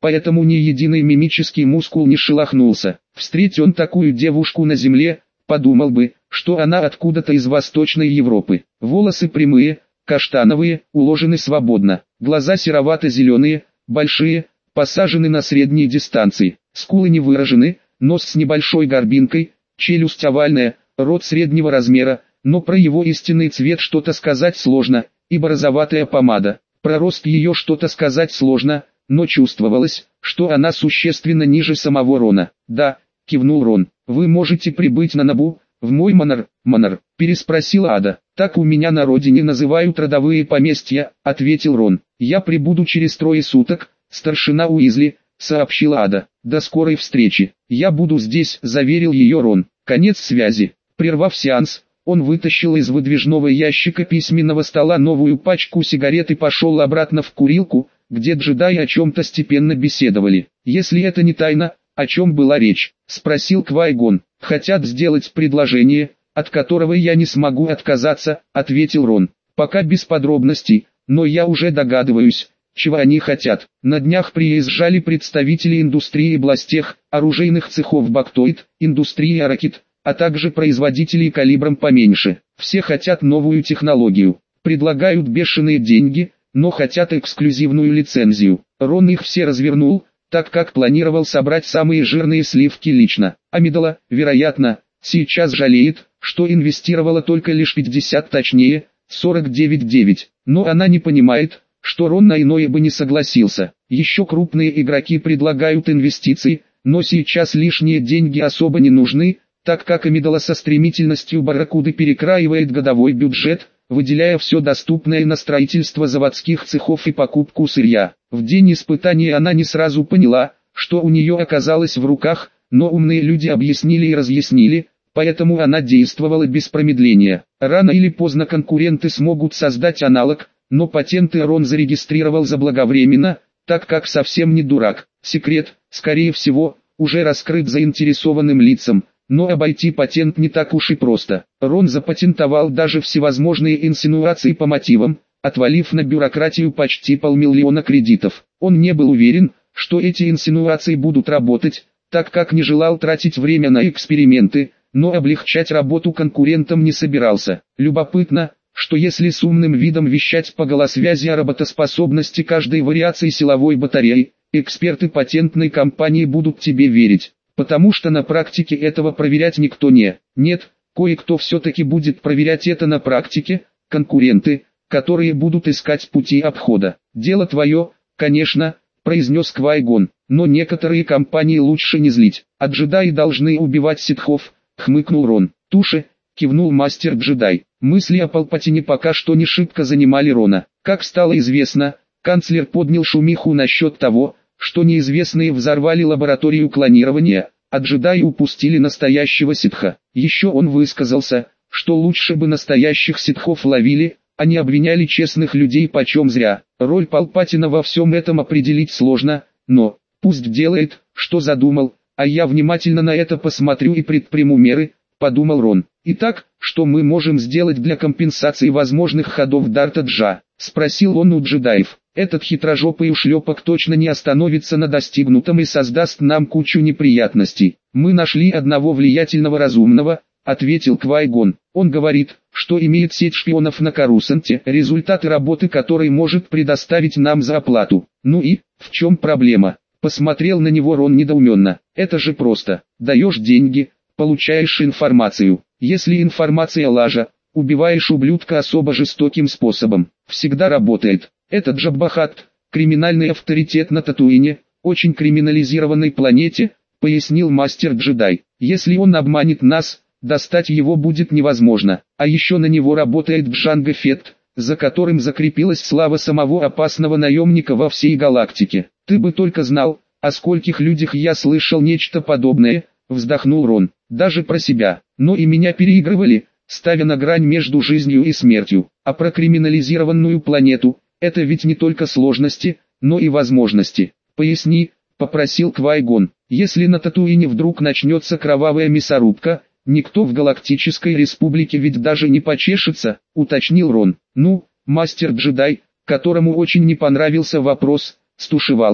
поэтому ни единый мимический мускул не шелохнулся. Встреть он такую девушку на земле, подумал бы, что она откуда-то из Восточной Европы. Волосы прямые, каштановые, уложены свободно, глаза серовато-зеленые, большие, посажены на средней дистанции, скулы не выражены, нос с небольшой горбинкой, челюсть овальная, рот среднего размера, но про его истинный цвет что-то сказать сложно, ибо розоватая помада. Про рост ее что-то сказать сложно, но чувствовалось, что она существенно ниже самого Рона. «Да», — кивнул Рон, — «вы можете прибыть на Набу, в мой манор». «Манор?» — переспросила Ада. «Так у меня на родине называют родовые поместья», — ответил Рон. «Я прибуду через трое суток, старшина Уизли», — сообщила Ада. «До скорой встречи. Я буду здесь», — заверил ее Рон. Конец связи. Прервав сеанс, он вытащил из выдвижного ящика письменного стола новую пачку сигарет и пошел обратно в курилку, где джедаи о чем-то степенно беседовали. «Если это не тайна, о чем была речь?» — спросил Квай-Гон. «Хотят сделать предложение, от которого я не смогу отказаться», — ответил Рон. «Пока без подробностей, но я уже догадываюсь, чего они хотят. На днях приезжали представители индустрии Бластех, оружейных цехов Бактоид, индустрии Аракит, а также производителей калибром поменьше. Все хотят новую технологию, предлагают бешеные деньги, но хотят эксклюзивную лицензию. Рон их все развернул, так как планировал собрать самые жирные сливки лично. Амидала, вероятно, сейчас жалеет, что инвестировала только лишь пятьдесят, точнее, сорок девять девять. Но она не понимает, что Рон на иное бы не согласился. Еще крупные игроки предлагают инвестиции, но сейчас лишние деньги особо не нужны, так как Амидала со стремительностью барракуды перекраивает годовой бюджет, выделяя все доступное на строительство заводских цехов и покупку сырья. В день испытания она не сразу поняла, что у нее оказалось в руках, но умные люди объяснили и разъяснили, поэтому она действовала без промедления. Рано или поздно конкуренты смогут создать аналог, но патенты Рон зарегистрировал заблаговременно, так как совсем не дурак. Секрет, скорее всего, уже раскрыт заинтересованным лицам. Но обойти патент не так уж и просто. Рон запатентовал даже всевозможные инсинуации по мотивам, отвалив на бюрократию почти полмиллиона кредитов. Он не был уверен, что эти инсинуации будут работать, так как не желал тратить время на эксперименты, но облегчать работу конкурентам не собирался. Любопытно, что если с умным видом вещать по голосвязи о работоспособности каждой вариации силовой батареи, эксперты патентной компании будут тебе верить. Потому что на практике этого проверять никто не. Нет, кое-кто все-таки будет проверять это на практике, конкуренты, которые будут искать пути обхода. Дело твое, конечно, произнес Квай-Гон, но некоторые компании лучше не злить. А джедаи должны убивать ситхов, хмыкнул Рон. Туши, кивнул мастер-джедай. Мысли о Палпатине пока что не шибко занимали Рона. Как стало известно, канцлер поднял шумиху насчет того, что неизвестные взорвали лабораторию клонирования, а джедаи упустили настоящего ситха. Еще он высказался, что лучше бы настоящих ситхов ловили, а не обвиняли честных людей почем зря. Роль Палпатина во всем этом определить сложно, но, пусть делает, что задумал, а я внимательно на это посмотрю и предприму меры, подумал Рон. Итак, что мы можем сделать для компенсации возможных ходов Дарта Джа? Спросил он у джедаев. Этот хитрожопый ушлепок точно не остановится на достигнутом и создаст нам кучу неприятностей. Мы нашли одного влиятельного разумного, ответил Квай-Гон. Он говорит, что имеет сеть шпионов на Корусанте, результаты работы которой может предоставить нам за оплату. Ну и, в чем проблема? Посмотрел на него Рон недоуменно. Это же просто. Даешь деньги, получаешь информацию. Если информация лажа, убиваешь ублюдка особо жестоким способом. Всегда работает. Этот Джабба Хатт, криминальный авторитет на Татуине, очень криминализированной планете, пояснил мастер-джедай. Если он обманет нас, достать его будет невозможно. А еще на него работает Джанго Фетт, за которым закрепилась слава самого опасного наемника во всей галактике. Ты бы только знал, о скольких людях я слышал нечто подобное, вздохнул Рон. Даже про себя. Но и меня переигрывали, ставя на грань между жизнью и смертью. А про криминализированную планету, это ведь не только сложности, но и возможности. Поясни, попросил Квай-Гон. Если на Татуине вдруг начнется кровавая мясорубка, никто в Галактической Республике ведь даже не почешется, уточнил Рон. Ну, мастер-джедай, которому очень не понравился вопрос, стушевался.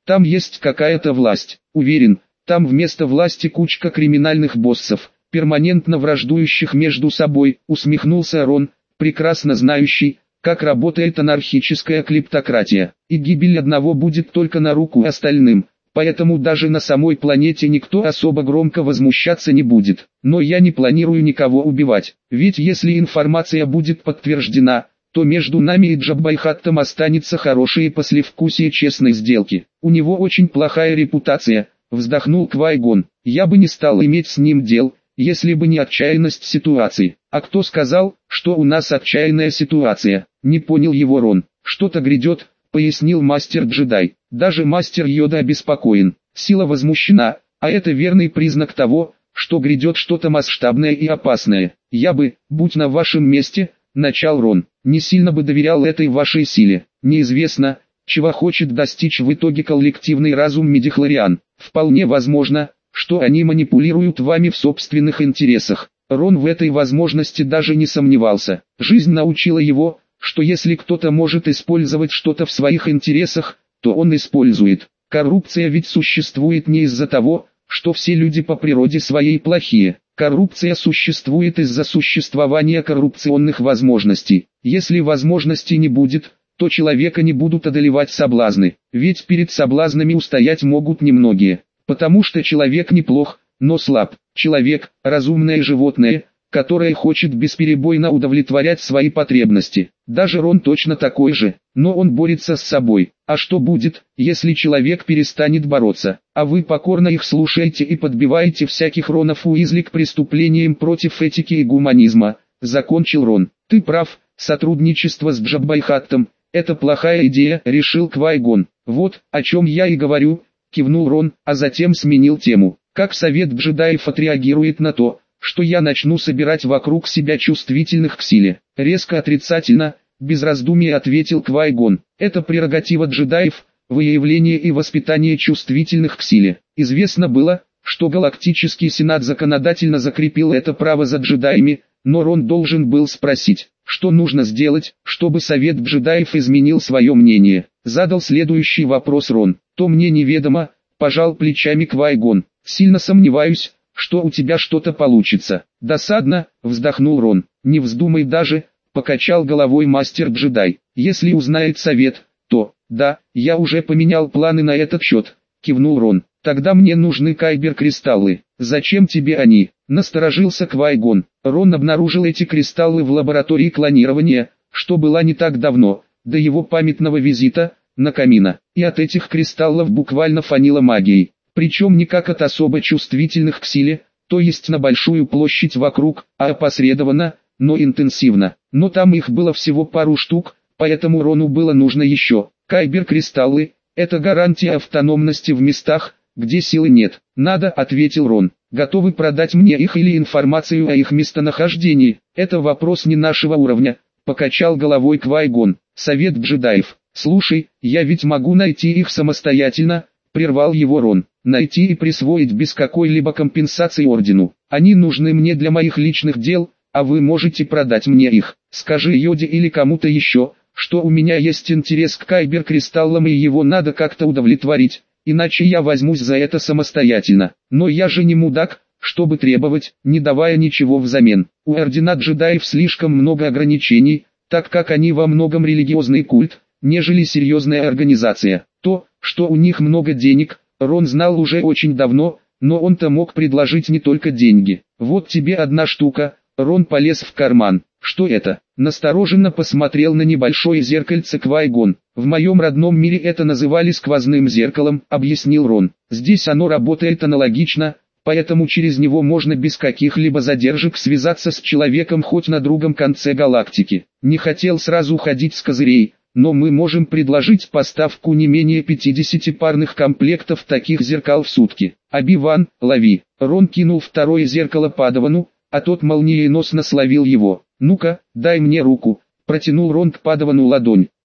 Там есть какая-то власть. Уверен, там вместо власти кучка криминальных боссов, перманентно враждующих между собой, усмехнулся Рон, прекрасно знающий, как работает анархическая клептократия, и гибель одного будет только на руку остальным, поэтому даже на самой планете никто особо громко возмущаться не будет. Но я не планирую никого убивать, ведь если информация будет подтверждена, то между нами и Джаббайхаттом останется хорошее послевкусие честной сделки. У него очень плохая репутация, вздохнул Квай-Гон. Я бы не стал иметь с ним дел, если бы не отчаянность ситуации. А кто сказал, что у нас отчаянная ситуация? Не понял его Рон. Что-то грядет, пояснил мастер-джедай. Даже мастер Йода обеспокоен. Сила возмущена, а это верный признак того, что грядет что-то масштабное и опасное. Я бы, будь на вашем месте, начал Рон, не сильно бы доверял этой вашей силе. Неизвестно, чего хочет достичь в итоге коллективный разум мидихлориан. Вполне возможно, что они манипулируют вами в собственных интересах. Рон в этой возможности даже не сомневался. Жизнь научила его, что если кто-то может использовать что-то в своих интересах, то он использует. Коррупция ведь существует не из-за того, что все люди по природе своей плохие. Коррупция существует из-за существования коррупционных возможностей. Если возможностей не будет, то человека не будут одолевать соблазны. Ведь перед соблазнами устоять могут немногие. Потому что человек неплох, но слаб. Человек – разумное животное, которое хочет бесперебойно удовлетворять свои потребности. Даже Рон точно такой же, но он борется с собой. А что будет, если человек перестанет бороться? А вы покорно их слушаете и подбиваете всяких Ронов Уизли к преступлениям против этики и гуманизма, закончил Рон. Ты прав, сотрудничество с Джаббайхаттом – это плохая идея, решил Квай-Гон. Вот, о чем я и говорю, кивнул Рон, а затем сменил тему. Как совет джедаев отреагирует на то, что я начну собирать вокруг себя чувствительных к силе? Резко отрицательно, без раздумий ответил Квай-Гон. Это прерогатива джедаев, выявление и воспитание чувствительных к силе. Известно было, что Галактический Сенат законодательно закрепил это право за джедаями, но Рон должен был спросить, что нужно сделать, чтобы совет джедаев изменил свое мнение. Задал следующий вопрос Рон. То мне неведомо, пожал плечами Квай-Гон. Сильно сомневаюсь, что у тебя что-то получится. Досадно, вздохнул Рон. Не вздумай даже, покачал головой мастер-джедай. Если узнает совет, то, да, я уже поменял планы на этот счет, кивнул Рон. Тогда мне нужны кайбер-кристаллы. Зачем тебе они? Насторожился Квай-Гон. Рон обнаружил эти кристаллы в лаборатории клонирования, что была не так давно, до его памятного визита на Камина. И от этих кристаллов буквально фанило магией. Причем не как от особо чувствительных к силе, то есть на большую площадь вокруг, а опосредованно, но интенсивно. Но там их было всего пару штук, поэтому Рону было нужно еще. Кайбер-кристаллы – это гарантия автономности в местах, где силы нет. Надо, ответил Рон. Готовы продать мне их или информацию о их местонахождении? Это вопрос не нашего уровня, покачал головой Квай-Гон. Совет джедаев. Слушай, я ведь могу найти их самостоятельно, прервал его Рон. Найти и присвоить без какой-либо компенсации ордену. Они нужны мне для моих личных дел, а вы можете продать мне их. Скажи Йоде или кому-то еще, что у меня есть интерес к кайбер-кристаллам и его надо как-то удовлетворить, иначе я возьмусь за это самостоятельно. Но я же не мудак, чтобы требовать, не давая ничего взамен. У ордена джедаев слишком много ограничений, так как они во многом религиозный культ, нежели серьезная организация. То, что у них много денег, Рон знал уже очень давно, но он-то мог предложить не только деньги. Вот тебе одна штука. Рон полез в карман. Что это? Настороженно посмотрел на небольшое зеркальце Квай-Гон. В моем родном мире это называли сквозным зеркалом, объяснил Рон. Здесь оно работает аналогично, поэтому через него можно без каких-либо задержек связаться с человеком хоть на другом конце галактики. Не хотел сразу уходить с козырей, но мы можем предложить поставку не менее пятидесяти парных комплектов таких зеркал в сутки. Оби-Ван, лови. Рон кинул второе зеркало Падавану, а тот молниеносно словил его. Ну-ка, дай мне руку. Протянул Рон к Падавану ладонь.